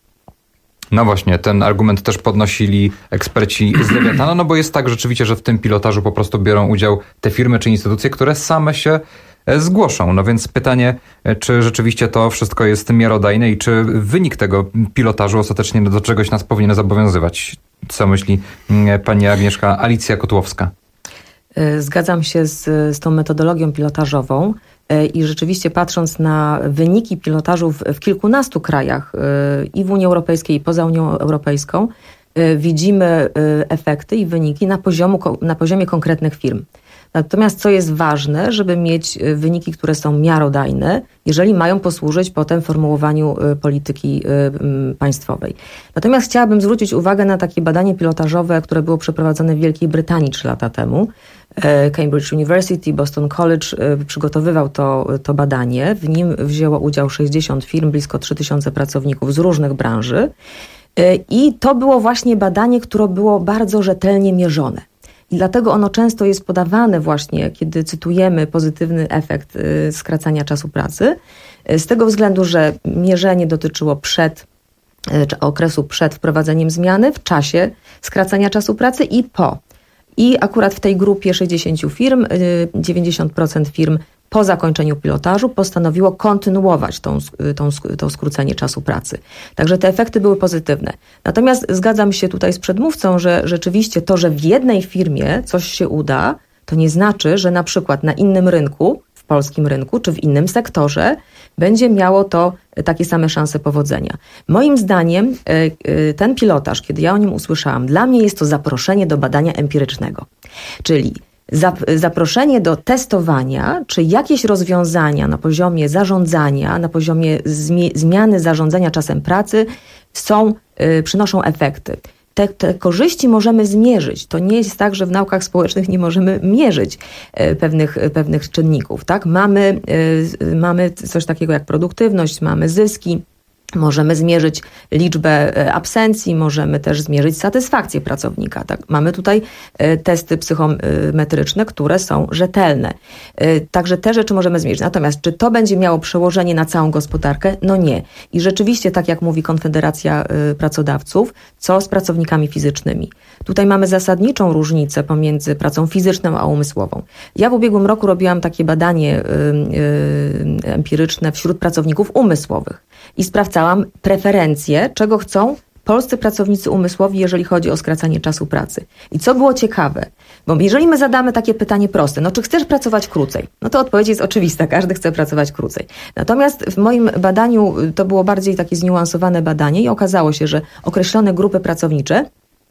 No właśnie, ten argument też podnosili eksperci z Lewiatana, no bo jest tak rzeczywiście, że w tym pilotażu po prostu biorą udział te firmy czy instytucje, które same się zgłoszą. No więc pytanie, czy rzeczywiście to wszystko jest miarodajne i czy wynik tego pilotażu ostatecznie do czegoś nas powinien zobowiązywać? Co myśli pani Agnieszka Alicja Kotłowska? Zgadzam się z, z tą metodologią pilotażową i rzeczywiście patrząc na wyniki pilotażów w kilkunastu krajach i w Unii Europejskiej i poza Unią Europejską, widzimy efekty i wyniki na, poziomu, na poziomie konkretnych firm. Natomiast co jest ważne, żeby mieć wyniki, które są miarodajne, jeżeli mają posłużyć potem formułowaniu polityki państwowej. Natomiast chciałabym zwrócić uwagę na takie badanie pilotażowe, które było przeprowadzone w Wielkiej Brytanii trzy lata temu. Cambridge University, Boston College przygotowywał to, to badanie. W nim wzięło udział sześćdziesiąt firm, blisko trzy tysiące pracowników z różnych branży. I to było właśnie badanie, które było bardzo rzetelnie mierzone. I dlatego ono często jest podawane właśnie, kiedy cytujemy pozytywny efekt skracania czasu pracy, z tego względu, że mierzenie dotyczyło przed, czy okresu przed wprowadzeniem zmiany, w czasie skracania czasu pracy i po. I akurat w tej grupie sześćdziesiąt firm, dziewięćdziesiąt procent firm po zakończeniu pilotażu postanowiło kontynuować tą, tą, to skrócenie czasu pracy. Także te efekty były pozytywne. Natomiast zgadzam się tutaj z przedmówcą, że rzeczywiście to, że w jednej firmie coś się uda, to nie znaczy, że na przykład na innym rynku, w polskim rynku, czy w innym sektorze będzie miało to takie same szanse powodzenia. Moim zdaniem ten pilotaż, kiedy ja o nim usłyszałam, dla mnie jest to zaproszenie do badania empirycznego. Czyli zaproszenie do testowania, czy jakieś rozwiązania na poziomie zarządzania, na poziomie zmi- zmiany zarządzania czasem pracy są, y, przynoszą efekty. Te, te korzyści możemy zmierzyć. To nie jest tak, że w naukach społecznych nie możemy mierzyć y, pewnych, y, pewnych czynników. Tak? Mamy, y, mamy coś takiego jak produktywność, mamy zyski. Możemy zmierzyć liczbę absencji, możemy też zmierzyć satysfakcję pracownika. Tak? Mamy tutaj testy psychometryczne, które są rzetelne. Także te rzeczy możemy zmierzyć. Natomiast czy to będzie miało przełożenie na całą gospodarkę? No nie. I rzeczywiście, tak jak mówi Konfederacja Pracodawców, co z pracownikami fizycznymi? Tutaj mamy zasadniczą różnicę pomiędzy pracą fizyczną a umysłową. Ja w ubiegłym roku robiłam takie badanie empiryczne wśród pracowników umysłowych i sprawdzałam preferencje, czego chcą polscy pracownicy umysłowi, jeżeli chodzi o skracanie czasu pracy. I co było ciekawe, bo jeżeli my zadamy takie pytanie proste, no czy chcesz pracować krócej? No to odpowiedź jest oczywista, każdy chce pracować krócej. Natomiast w moim badaniu to było bardziej takie zniuansowane badanie i okazało się, że określone grupy pracownicze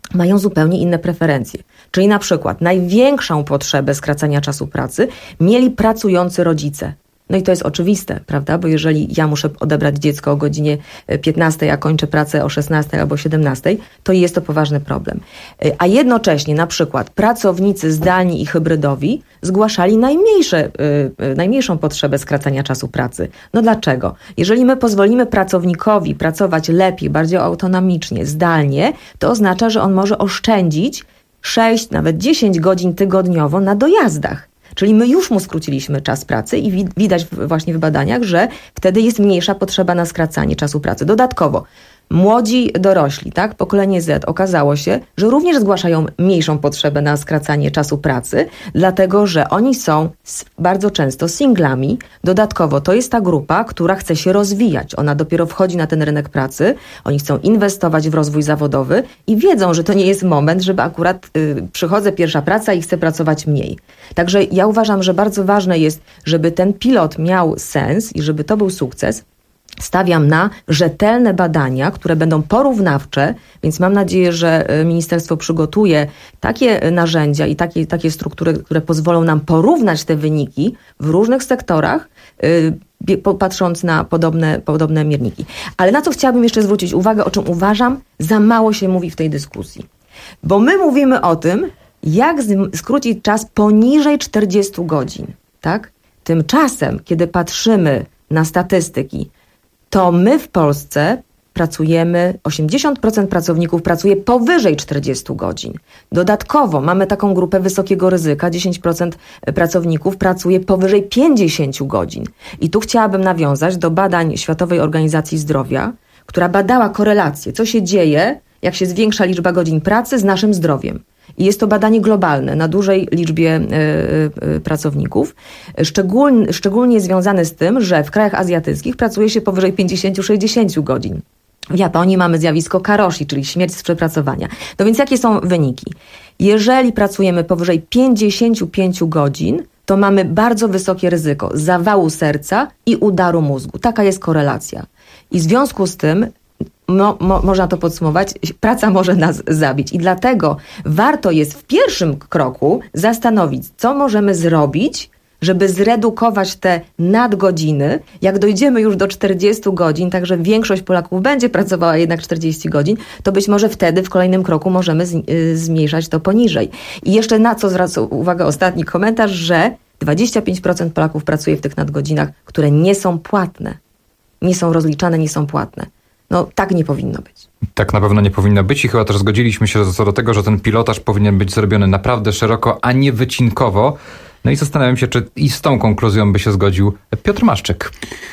mają zupełnie inne preferencje. Czyli na przykład największą potrzebę skracania czasu pracy mieli pracujący rodzice. No i to jest oczywiste, prawda? Bo jeżeli ja muszę odebrać dziecko o godzinie piętnastej, a kończę pracę o szesnastej albo siedemnastej, to jest to poważny problem. A jednocześnie na przykład pracownicy zdalni i hybrydowi zgłaszali najmniejsze, yy, najmniejszą potrzebę skracania czasu pracy. No dlaczego? Jeżeli my pozwolimy pracownikowi pracować lepiej, bardziej autonomicznie, zdalnie, to oznacza, że on może oszczędzić sześć, nawet dziesięć godzin tygodniowo na dojazdach. Czyli my już mu skróciliśmy czas pracy i wi- widać właśnie w badaniach, że wtedy jest mniejsza potrzeba na skracanie czasu pracy. Dodatkowo młodzi dorośli, tak, pokolenie Z, okazało się, że również zgłaszają mniejszą potrzebę na skracanie czasu pracy, dlatego że oni są bardzo często singlami. Dodatkowo to jest ta grupa, która chce się rozwijać. Ona dopiero wchodzi na ten rynek pracy, oni chcą inwestować w rozwój zawodowy i wiedzą, że to nie jest moment, żeby akurat y, przychodzę pierwsza praca i chcę pracować mniej. Także ja uważam, że bardzo ważne jest, żeby ten pilot miał sens i żeby to był sukces. Stawiam na rzetelne badania, które będą porównawcze, więc mam nadzieję, że ministerstwo przygotuje takie narzędzia i takie, takie struktury, które pozwolą nam porównać te wyniki w różnych sektorach, yy, patrząc na podobne, podobne mierniki. Ale na co chciałabym jeszcze zwrócić uwagę, o czym uważam, za mało się mówi w tej dyskusji. Bo my mówimy o tym, jak z- skrócić czas poniżej czterdziestu godzin, tak? Tymczasem, kiedy patrzymy na statystyki, to my w Polsce pracujemy, osiemdziesiąt procent pracowników pracuje powyżej czterdziestu godzin. Dodatkowo mamy taką grupę wysokiego ryzyka, dziesięć procent pracowników pracuje powyżej pięćdziesięciu godzin. I tu chciałabym nawiązać do badań Światowej Organizacji Zdrowia, która badała korelację, co się dzieje, jak się zwiększa liczba godzin pracy z naszym zdrowiem. I jest to badanie globalne na dużej liczbie y, y, pracowników, szczególnie, szczególnie związane z tym, że w krajach azjatyckich pracuje się powyżej pięćdziesięciu do sześćdziesięciu godzin. W Japonii mamy zjawisko karoshi, czyli śmierć z przepracowania. No więc jakie są wyniki? Jeżeli pracujemy powyżej pięćdziesięciu pięciu godzin, to mamy bardzo wysokie ryzyko zawału serca i udaru mózgu. Taka jest korelacja. I w związku z tym Mo, mo, można to podsumować, praca może nas zabić i dlatego warto jest w pierwszym kroku zastanowić, co możemy zrobić, żeby zredukować te nadgodziny. Jak dojdziemy już do czterdziestu godzin, także większość Polaków będzie pracowała jednak czterdzieści godzin, to być może wtedy w kolejnym kroku możemy z, y, zmniejszać to poniżej. I jeszcze na co zwraca uwagę ostatni komentarz, że dwadzieścia pięć procent Polaków pracuje w tych nadgodzinach, które nie są płatne. Nie są rozliczane, nie są płatne. No tak nie powinno być. Tak na pewno nie powinno być i chyba też zgodziliśmy się co do tego, że ten pilotaż powinien być zrobiony naprawdę szeroko, a nie wycinkowo. No i zastanawiam się, czy i z tą konkluzją by się zgodził Piotr Maszczyk.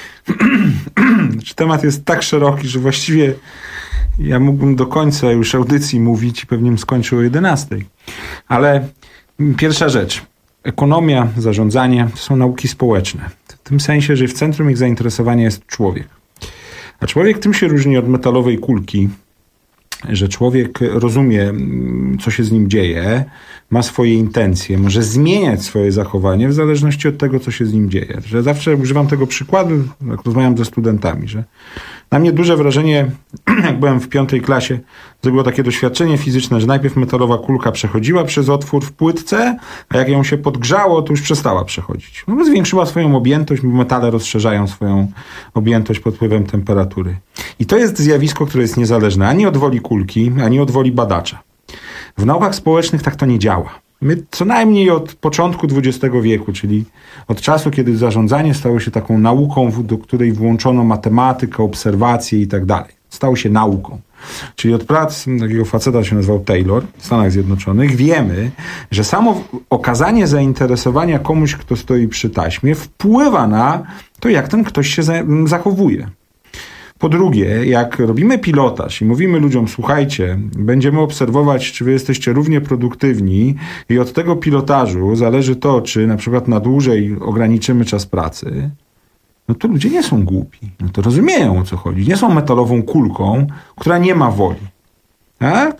Temat jest tak szeroki, że właściwie ja mógłbym do końca już audycji mówić i pewnie bym skończył o jedenastej. Ale pierwsza rzecz. Ekonomia, zarządzanie to są nauki społeczne. W tym sensie, że w centrum ich zainteresowania jest człowiek. A człowiek tym się różni od metalowej kulki, że człowiek rozumie, co się z nim dzieje, ma swoje intencje, może zmieniać swoje zachowanie w zależności od tego, co się z nim dzieje. Że zawsze używam tego przykładu, jak rozmawiam ze studentami, że na mnie duże wrażenie, jak byłem w piątej klasie, zrobiło takie doświadczenie fizyczne, że najpierw metalowa kulka przechodziła przez otwór w płytce, a jak ją się podgrzało, to już przestała przechodzić. No bo zwiększyła swoją objętość, bo metale rozszerzają swoją objętość pod wpływem temperatury. I to jest zjawisko, które jest niezależne ani od woli kulki, ani od woli badacza. W naukach społecznych tak to nie działa. My co najmniej od początku dwudziestego wieku, czyli od czasu, kiedy zarządzanie stało się taką nauką, do której włączono matematykę, obserwacje i tak dalej. Stało się nauką. Czyli od prac takiego faceta się nazywał Taylor w Stanach Zjednoczonych wiemy, że samo okazanie zainteresowania komuś, kto stoi przy taśmie, wpływa na to, jak ten ktoś się zachowuje. Po drugie, jak robimy pilotaż i mówimy ludziom, słuchajcie, będziemy obserwować, czy wy jesteście równie produktywni i od tego pilotażu zależy to, czy na przykład na dłużej ograniczymy czas pracy, no to ludzie nie są głupi. No to rozumieją, o co chodzi. Nie są metalową kulką, która nie ma woli. Tak?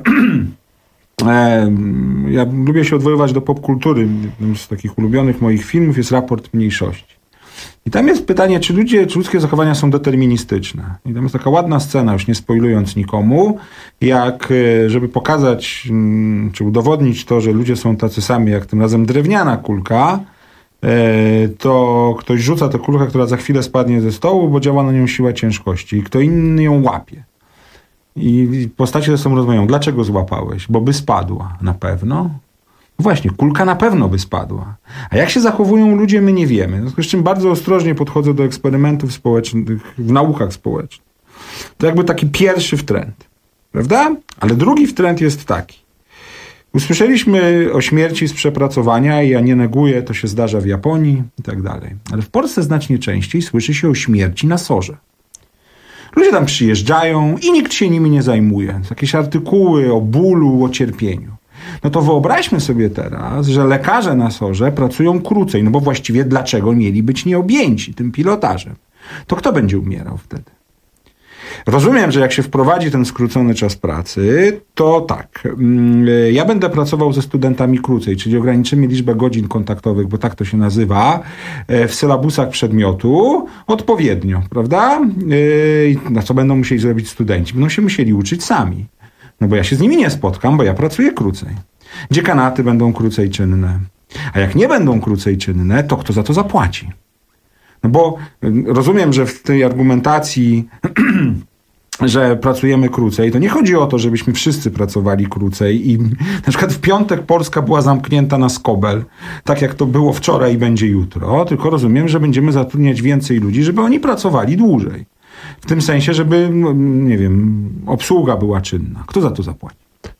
Ja lubię się odwoływać do popkultury. Jednym z takich ulubionych moich filmów jest Raport Mniejszości. I tam jest pytanie, czy ludzie, czy ludzkie zachowania są deterministyczne. I tam jest taka ładna scena, już nie spoilując nikomu, jak żeby pokazać, czy udowodnić to, że ludzie są tacy sami, jak tym razem drewniana kulka, to ktoś rzuca tę kulkę, która za chwilę spadnie ze stołu, bo działa na nią siła ciężkości i kto inny ją łapie. I postacie ze sobą rozmawiają. Dlaczego złapałeś? Bo by spadła. Na pewno? Właśnie, kulka na pewno by spadła. A jak się zachowują ludzie, my nie wiemy. W związku z czym bardzo ostrożnie podchodzę do eksperymentów społecznych w naukach społecznych. To jakby taki pierwszy wtręt. Prawda? Ale drugi wtręt jest taki. Usłyszeliśmy o śmierci z przepracowania i ja nie neguję, to się zdarza w Japonii i tak dalej. Ale w Polsce znacznie częściej słyszy się o śmierci na sorze. Ludzie tam przyjeżdżają i nikt się nimi nie zajmuje. Jakieś artykuły o bólu, o cierpieniu. No to wyobraźmy sobie teraz, że lekarze na sorze pracują krócej, no bo właściwie dlaczego mieli być nieobjęci tym pilotażem? To kto będzie umierał wtedy? Rozumiem, że jak się wprowadzi ten skrócony czas pracy, to tak, ja będę pracował ze studentami krócej, czyli ograniczymy liczbę godzin kontaktowych, bo tak to się nazywa, w sylabusach przedmiotu odpowiednio, prawda? Na co będą musieli zrobić studenci? Będą się musieli uczyć sami. No bo ja się z nimi nie spotkam, bo ja pracuję krócej. Dziekanaty będą krócej czynne. A jak nie będą krócej czynne, to kto za to zapłaci? No bo rozumiem, że w tej argumentacji, że pracujemy krócej, to nie chodzi o to, żebyśmy wszyscy pracowali krócej i na przykład w piątek Polska była zamknięta na skobel, tak jak to było wczoraj i będzie jutro, tylko rozumiem, że będziemy zatrudniać więcej ludzi, żeby oni pracowali dłużej. W tym sensie, żeby, no, nie wiem, obsługa była czynna. Kto za to zapłaci?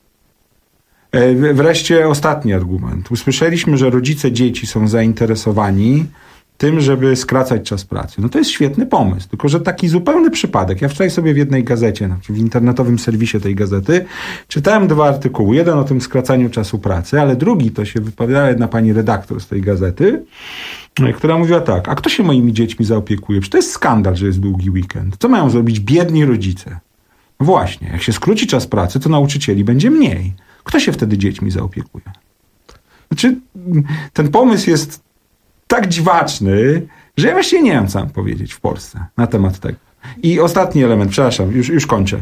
Wreszcie ostatni argument. Usłyszeliśmy, że rodzice dzieci są zainteresowani tym, żeby skracać czas pracy. No to jest świetny pomysł, tylko że taki zupełny przypadek. Ja wczoraj sobie w jednej gazecie, znaczy w internetowym serwisie tej gazety, czytałem dwa artykuły. Jeden o tym skracaniu czasu pracy, ale drugi to się wypowiadała jedna pani redaktor z tej gazety, która mówiła tak, a kto się moimi dziećmi zaopiekuje? Przecież to jest skandal, że jest długi weekend. Co mają zrobić biedni rodzice? No właśnie, jak się skróci czas pracy, to nauczycieli będzie mniej. Kto się wtedy dziećmi zaopiekuje? Znaczy, ten pomysł jest tak dziwaczny, że ja właściwie nie wiem, co mam powiedzieć w Polsce na temat tego. I ostatni element, przepraszam, już, już kończę.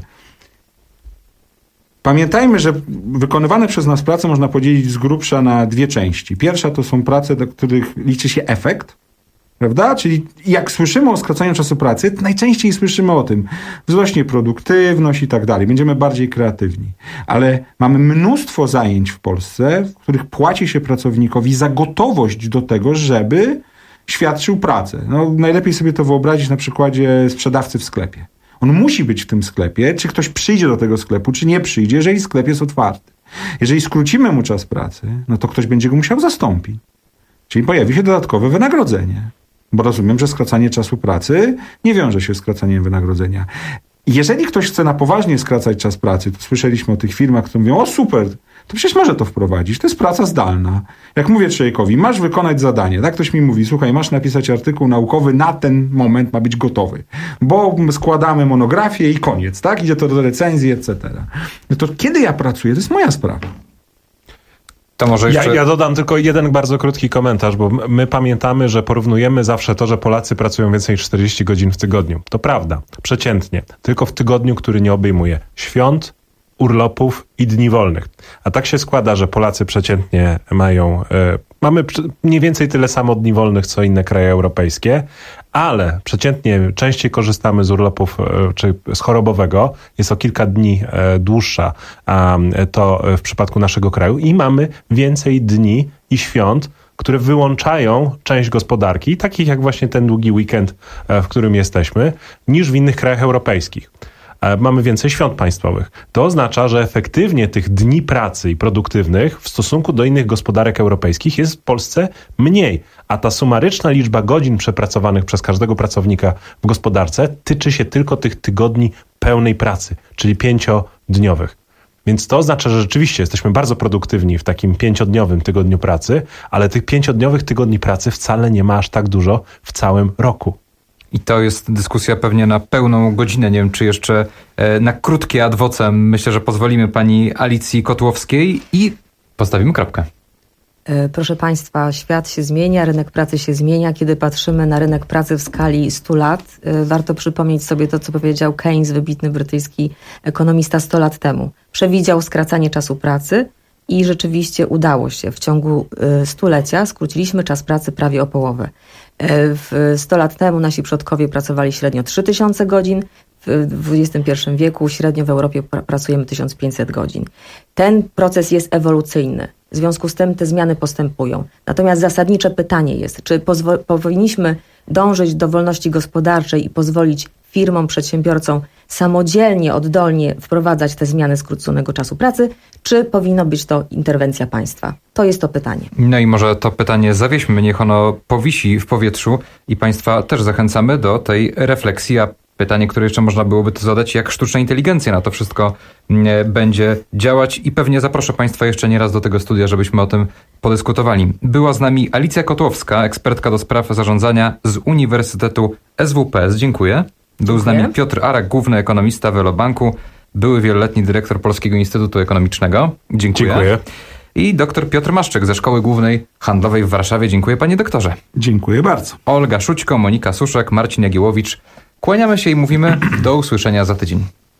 Pamiętajmy, że wykonywane przez nas prace można podzielić z grubsza na dwie części. Pierwsza to są prace, do których liczy się efekt, prawda? Czyli jak słyszymy o skracaniu czasu pracy, najczęściej słyszymy o tym. Wzrośnie produktywność i tak dalej. Będziemy bardziej kreatywni. Ale mamy mnóstwo zajęć w Polsce, w których płaci się pracownikowi za gotowość do tego, żeby świadczył pracę. No, najlepiej sobie to wyobrazić na przykładzie sprzedawcy w sklepie. On musi być w tym sklepie, czy ktoś przyjdzie do tego sklepu, czy nie przyjdzie, jeżeli sklep jest otwarty. Jeżeli skrócimy mu czas pracy, no to ktoś będzie go musiał zastąpić. Czyli pojawi się dodatkowe wynagrodzenie. Bo rozumiem, że skracanie czasu pracy nie wiąże się z skracaniem wynagrodzenia. Jeżeli ktoś chce na poważnie skracać czas pracy, to słyszeliśmy o tych firmach, które mówią, o super, to przecież może to wprowadzić. To jest praca zdalna. Jak mówię człowiekowi, masz wykonać zadanie. Tak ktoś mi mówi, słuchaj, masz napisać artykuł naukowy, na ten moment ma być gotowy. Bo składamy monografię i koniec, tak? Idzie to do recenzji, et cetera. No to kiedy ja pracuję, to jest moja sprawa. To może jeszcze... ja, ja dodam tylko jeden bardzo krótki komentarz, bo my pamiętamy, że porównujemy zawsze to, że Polacy pracują więcej niż czterdzieści godzin w tygodniu. To prawda, przeciętnie. Tylko w tygodniu, który nie obejmuje świąt, urlopów i dni wolnych. A tak się składa, że Polacy przeciętnie mają... E, mamy mniej więcej tyle samo dni wolnych, co inne kraje europejskie, ale przeciętnie częściej korzystamy z urlopów e, czy z chorobowego. Jest o kilka dni e, dłuższa a, to w przypadku naszego kraju i mamy więcej dni i świąt, które wyłączają część gospodarki, takich jak właśnie ten długi weekend, e, w którym jesteśmy, niż w innych krajach europejskich. Mamy więcej świąt państwowych. To oznacza, że efektywnie tych dni pracy i produktywnych w stosunku do innych gospodarek europejskich jest w Polsce mniej. A ta sumaryczna liczba godzin przepracowanych przez każdego pracownika w gospodarce tyczy się tylko tych tygodni pełnej pracy, czyli pięciodniowych. Więc to oznacza, że rzeczywiście jesteśmy bardzo produktywni w takim pięciodniowym tygodniu pracy, ale tych pięciodniowych tygodni pracy wcale nie ma aż tak dużo w całym roku. I to jest dyskusja pewnie na pełną godzinę. Nie wiem, czy jeszcze e, na krótkie ad vocem myślę, że pozwolimy pani Alicji Kotłowskiej i postawimy kropkę. Proszę Państwa, świat się zmienia, rynek pracy się zmienia. Kiedy patrzymy na rynek pracy w skali stu lat, warto przypomnieć sobie to, co powiedział Keynes, wybitny brytyjski ekonomista sto lat temu. Przewidział skracanie czasu pracy i rzeczywiście udało się. W ciągu stulecia skróciliśmy czas pracy prawie o połowę. W sto lat temu nasi przodkowie pracowali średnio trzy tysiące godzin, w dwudziestym pierwszym wieku średnio w Europie pracujemy tysiąc pięćset godzin. Ten proces jest ewolucyjny. W związku z tym te zmiany postępują. Natomiast zasadnicze pytanie jest, czy pozwo- powinniśmy dążyć do wolności gospodarczej i pozwolić firmom, przedsiębiorcom samodzielnie, oddolnie wprowadzać te zmiany skróconego czasu pracy, czy powinno być to interwencja państwa? To jest to pytanie. No i może to pytanie zawieźmy, niech ono powisi w powietrzu i Państwa też zachęcamy do tej refleksji. A pytanie, które jeszcze można byłoby to zadać, jak sztuczna inteligencja na to wszystko będzie działać, i pewnie zaproszę Państwa jeszcze nie raz do tego studia, żebyśmy o tym podyskutowali. Była z nami Alicja Kotłowska, ekspertka do spraw zarządzania z Uniwersytetu S W P S. Dziękuję. Był Dziękuję. z nami Piotr Arak, główny ekonomista Velobanku, były wieloletni dyrektor Polskiego Instytutu Ekonomicznego. Dziękuję. Dziękuję. I doktor Piotr Maszczyk ze Szkoły Głównej Handlowej w Warszawie. Dziękuję, panie doktorze. Dziękuję bardzo. Olga Szućko, Monika Suszek, Marcin Jagiełowicz. Kłaniamy się i mówimy do usłyszenia za tydzień.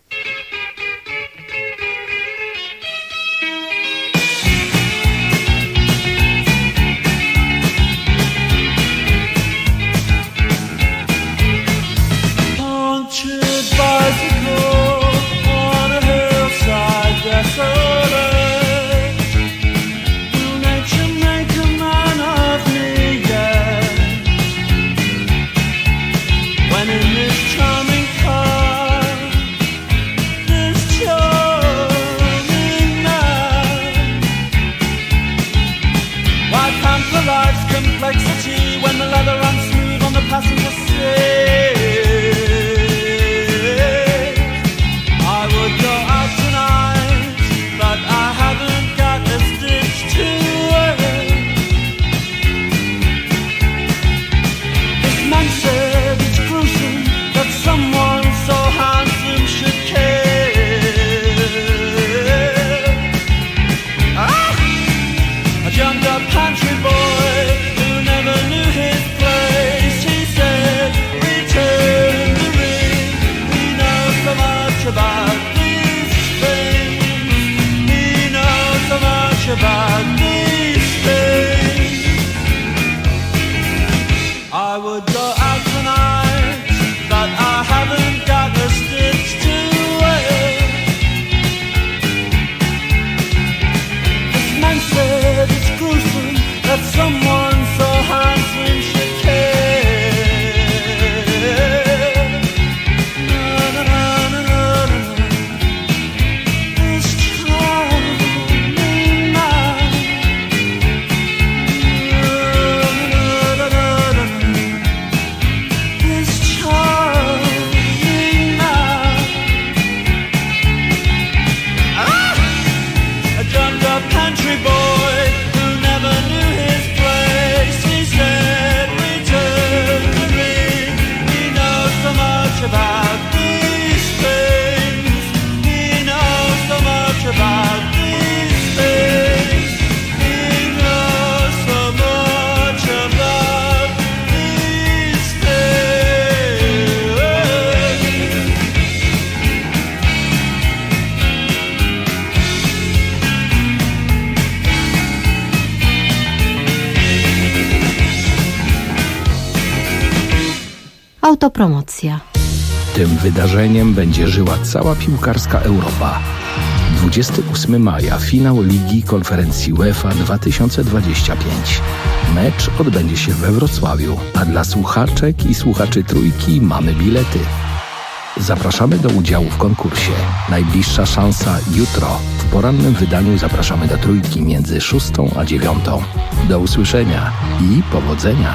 Autopromocja. Tym wydarzeniem będzie żyła cała piłkarska Europa. dwudziestego ósmego maja finał Ligi Konferencji UEFA dwa tysiące dwudziesty piąty. Mecz odbędzie się we Wrocławiu, a dla słuchaczek i słuchaczy Trójki mamy bilety. Zapraszamy do udziału w konkursie. Najbliższa szansa jutro. W porannym wydaniu zapraszamy do Trójki między szóstą a dziewiątą. Do usłyszenia i powodzenia.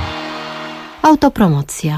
Autopromocja.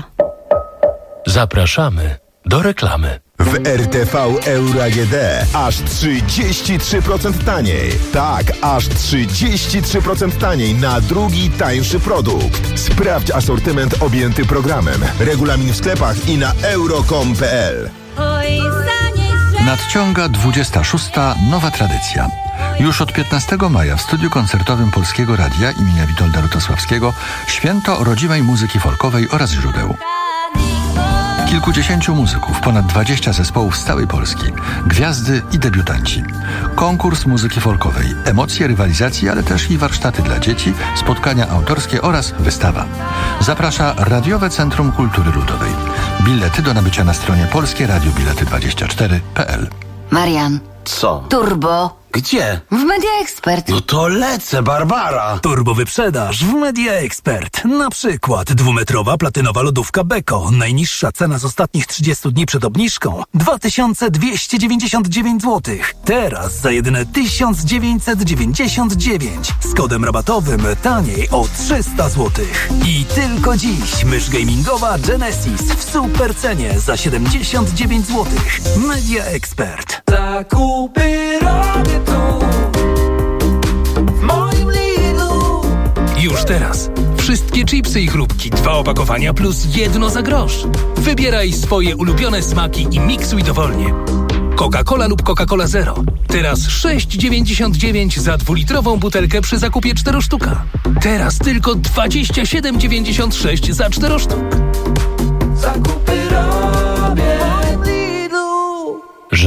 Zapraszamy do reklamy. W R T V Euro A G D aż trzydzieści trzy procent taniej. Tak, aż trzydzieści trzy procent taniej na drugi tańszy produkt. Sprawdź asortyment objęty programem. Regulamin w sklepach i na euro kropka com kropka p l. Nadciąga dwudziesta szósta nowa tradycja. Już od piętnastego maja w studiu koncertowym Polskiego Radia imienia Witolda Lutosławskiego święto rodzimej muzyki folkowej oraz źródeł. Kilkudziesięciu muzyków, ponad dwadzieścia zespołów z całej Polski, gwiazdy i debiutanci. Konkurs muzyki folkowej, emocje rywalizacji, ale też i warsztaty dla dzieci, spotkania autorskie oraz wystawa. Zaprasza Radiowe Centrum Kultury Ludowej. Bilety do nabycia na stronie polskie radio bilety dwadzieścia cztery kropka p l. Marian. Co? Turbo. Gdzie? W Media Expert. No to lecę, Barbara. Turbo wyprzedaż w Media Expert. Na przykład dwumetrowa platynowa lodówka Beko. Najniższa cena z ostatnich trzydziestu dni przed obniżką dwa tysiące dwieście dziewięćdziesiąt dziewięć złotych. Teraz za jedyne tysiąc dziewięćset dziewięćdziesiąt dziewięć. Z kodem rabatowym taniej o trzysta złotych. I tylko dziś mysz gamingowa Genesis w super cenie za siedemdziesiąt dziewięć złotych. Media Expert. Zakupy robię tu, w moim Lidlu. Już teraz. Wszystkie chipsy i chrupki, dwa opakowania plus jedno za grosz. Wybieraj swoje ulubione smaki i miksuj dowolnie. Coca-Cola lub Coca-Cola Zero. Teraz sześć dziewięćdziesiąt dziewięć za dwulitrową butelkę przy zakupie cztery sztuka. Teraz tylko dwadzieścia siedem dziewięćdziesiąt sześć za cztery sztuk. Zakupy robię.